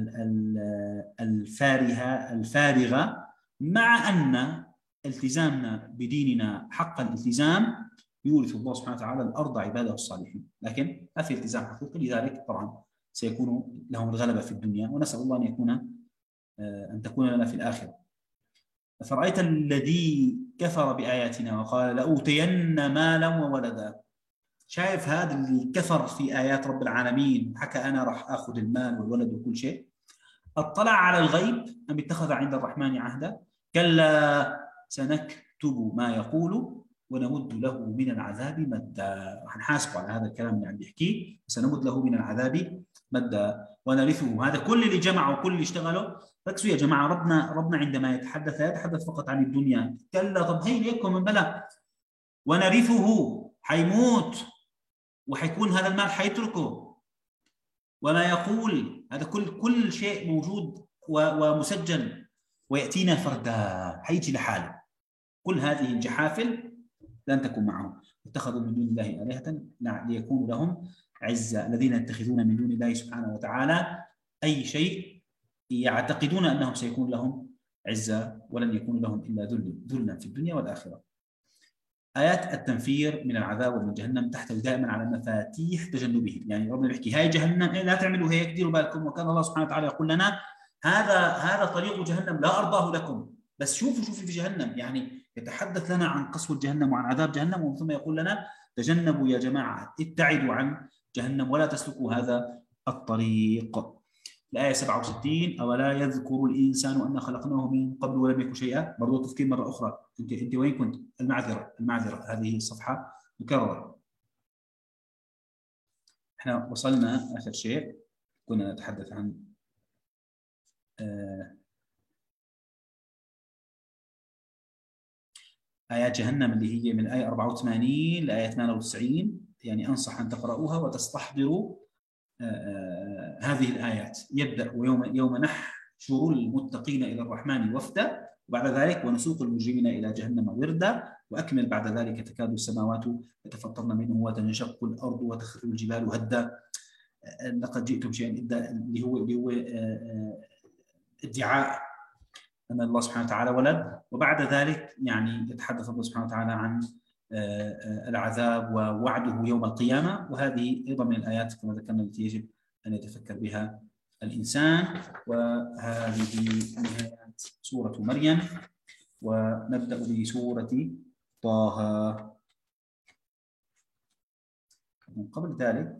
الفارهة الفارغة، مع أن التزامنا بديننا حق الالتزام يورث الله سبحانه وتعالى الأرض عباده الصالحين، لكن ما في التزام حقيقي، لذلك طبعا سيكون لهم الغلبة في الدنيا، ونسأل الله أن يكون أن تكون لنا في الآخرة. فرأيت الذي كفر بآياتنا وقال لأوتين مالا وولدا. شايف هذا اللي كفر في آيات رب العالمين حكى أنا راح أخذ المال والولد وكل شيء، اطلع على الغيب أم اتخذ عند الرحمن عهدا؟ كلا سنكتب ما يقول ونمد له من العذاب مدا. راح نحاسبه على هذا الكلام اللي عم يحكيه، سنمد له من العذاب مدا ونرثه. هذا كل اللي جمعه وكل اللي اشتغله. ركزوا يا جماعة، ربنا ربنا عندما يتحدث لا يتحدث فقط عن الدنيا. كلا طب هي ليكم من بلا ونرثه، حيموت وحيكون هذا المال حيتركه، وما يقول هذا كل كل شيء موجود ومسجل، ويأتينا فردا، حيجي لحاله. كل هذه الجحافل لن تكون معهم. اتخذوا من دون الله آلهة ليكونوا لهم عزا. الذين يتخذون من دون الله سبحانه وتعالى أي شيء يعتقدون أنهم سيكون لهم عزا، ولن يكون لهم إلا ذل ذلا في الدنيا والآخرة. آيات التنفير من العذاب ومن جهنم تحتوي دائما على مفاتيح تجنبه. يعني ربنا بيحكي هاي جهنم، لا تعملوا هيك، ديروا بالكم. وكان الله سبحانه وتعالى يقول لنا هذا هذا طريق جهنم لا أرضاه لكم. بس شوفوا شوفوا في جهنم، يعني يتحدث لنا عن قسوة جهنم وعن عذاب جهنم، ومن ثم يقول لنا تجنبوا يا جماعة، ابتعدوا عن جهنم ولا تسلكوا هذا الطريق. الآية سبعة وستين أولا يذكر الإنسان أن خلقناه من قبل ولم يكن شيئا. برضو تذكير مرة أخرى. أنت أنت وين كنت؟ المعذرة المعذرة هذه الصفحة مكررة. احنا وصلنا آخر شيء كنا نتحدث عن آيات جهنم اللي هي من الآية أربعة وثمانين لآية ثمانية وتسعين. يعني أنصح أن تقرأوها وتستحضروا هذه الآيات. يبدأ ويوم يوم نحشر المتقين إلى الرحمن وفدا، وبعد ذلك ونسوق المجرمين إلى جهنم وردا، وأكمل بعد ذلك تكاد السماوات يتفطرن منه وتنشق الأرض وتخر الجبال هدا. لقد جئتم شيئا إدا، اللي هو اللي هو ادعاء أن الله سبحانه وتعالى ولد. وبعد ذلك يعني يتحدث الله سبحانه وتعالى عن العذاب ووعده يوم القيامة، وهذه أيضا من الآيات كما ذكرنا التي يجب أن يتفكر بها الإنسان. وهذه نهاية سورة مريم، ونبدأ بسورة طه. من قبل ذلك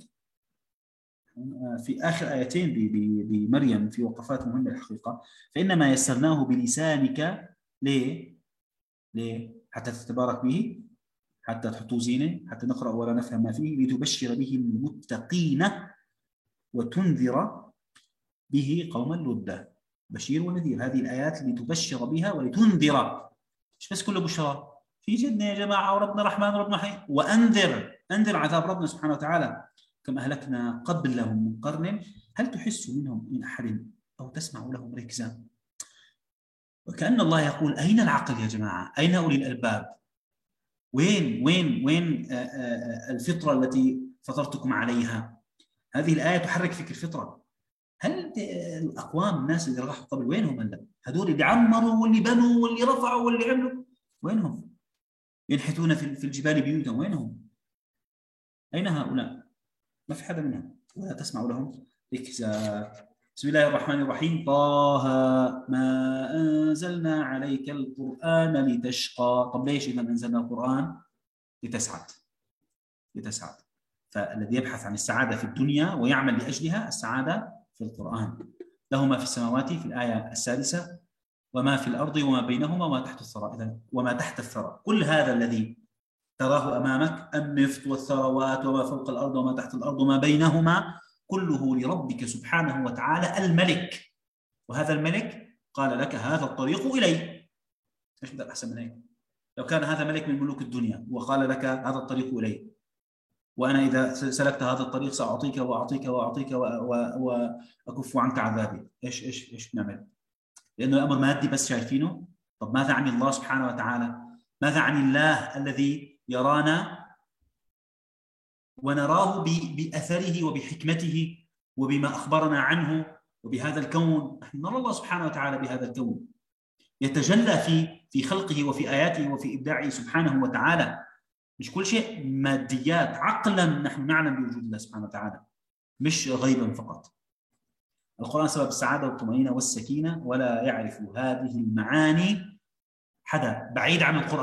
في آخر آيتين بمريم في وقفات مهمة الحقيقة. فإنما يسرناه بلسانك. ليه؟ ليه؟ حتى تتبارك به، حتى تحطوا زينة، حتى نقرأ ولا نفهم ما فيه، لتبشر به المتقين وتنذر به قوما لدا. بشير ونذير. هذه الآيات لتبشر بها ولتنذر، مش بس كله بشرى. في جنة يا جماعة وربنا رحمن وربنا رحيم، وأنذر، أنذر عذاب ربنا سبحانه وتعالى. كم أهلكنا قبلهم من قرن هل تحس منهم من أحد أو تسمع لهم ركزا. وكأن الله يقول أين العقل يا جماعة؟ أين أولي الألباب؟ وين وين وين الفطرة التي فطرتكم عليها؟ هذه الآية تحرك فيك الفطرة. هل الأقوام الناس اللي راحوا قبل وينهم هلا؟ هذول اللي عمروا واللي بنوا واللي رفعوا واللي عملوا وينهم؟ ينحتون في الجبال بيوتا وينهم؟ أين هؤلاء؟ ما في حدا منهم ولا تسمع لهم ركزا. بسم الله الرحمن الرحيم. طه ما أنزلنا عليك القرآن لتشقى. طب ليش إذا أنزلنا القرآن؟ لتسعد، لتسعد. فالذي يبحث عن السعادة في الدنيا ويعمل لأجلها السعادة في القرآن. له ما في السماوات في الآية السادسة وما في الأرض وما بينهما وما تحت الثرى. إذن وما تحت الثرى كل هذا الذي تراه أمامك، النفط والثروات وما فوق الأرض وما تحت الأرض وما بينهما، كله لربك سبحانه وتعالى الملك. وهذا الملك قال لك هذا الطريق إلي. ايش بدك أحسن من هيك؟ لو كان هذا ملك من ملوك الدنيا وقال لك هذا الطريق إلي، وأنا إذا سلكت هذا الطريق سأعطيك وأعطيك وأعطيك وأكف عنك عذابي، إيش إيش إيش نعمل؟ لأنه الأمر مادي بس شايفينه. طب ماذا عن الله سبحانه وتعالى؟ ماذا عن الله الذي يرانا ونراه بأثره وبحكمته وبما أخبرنا عنه وبهذا الكون؟ نحن نرى الله سبحانه وتعالى بهذا الكون يتجلى في في خلقه وفي آياته وفي إبداعه سبحانه وتعالى. مش كل شيء ماديات، عقلا نحن نعلم بوجود الله سبحانه وتعالى مش غيبا فقط. القرآن سبب السعادة والطمأنينة والسكينة، ولا يعرف هذه المعاني حدا بعيد عن القرآن.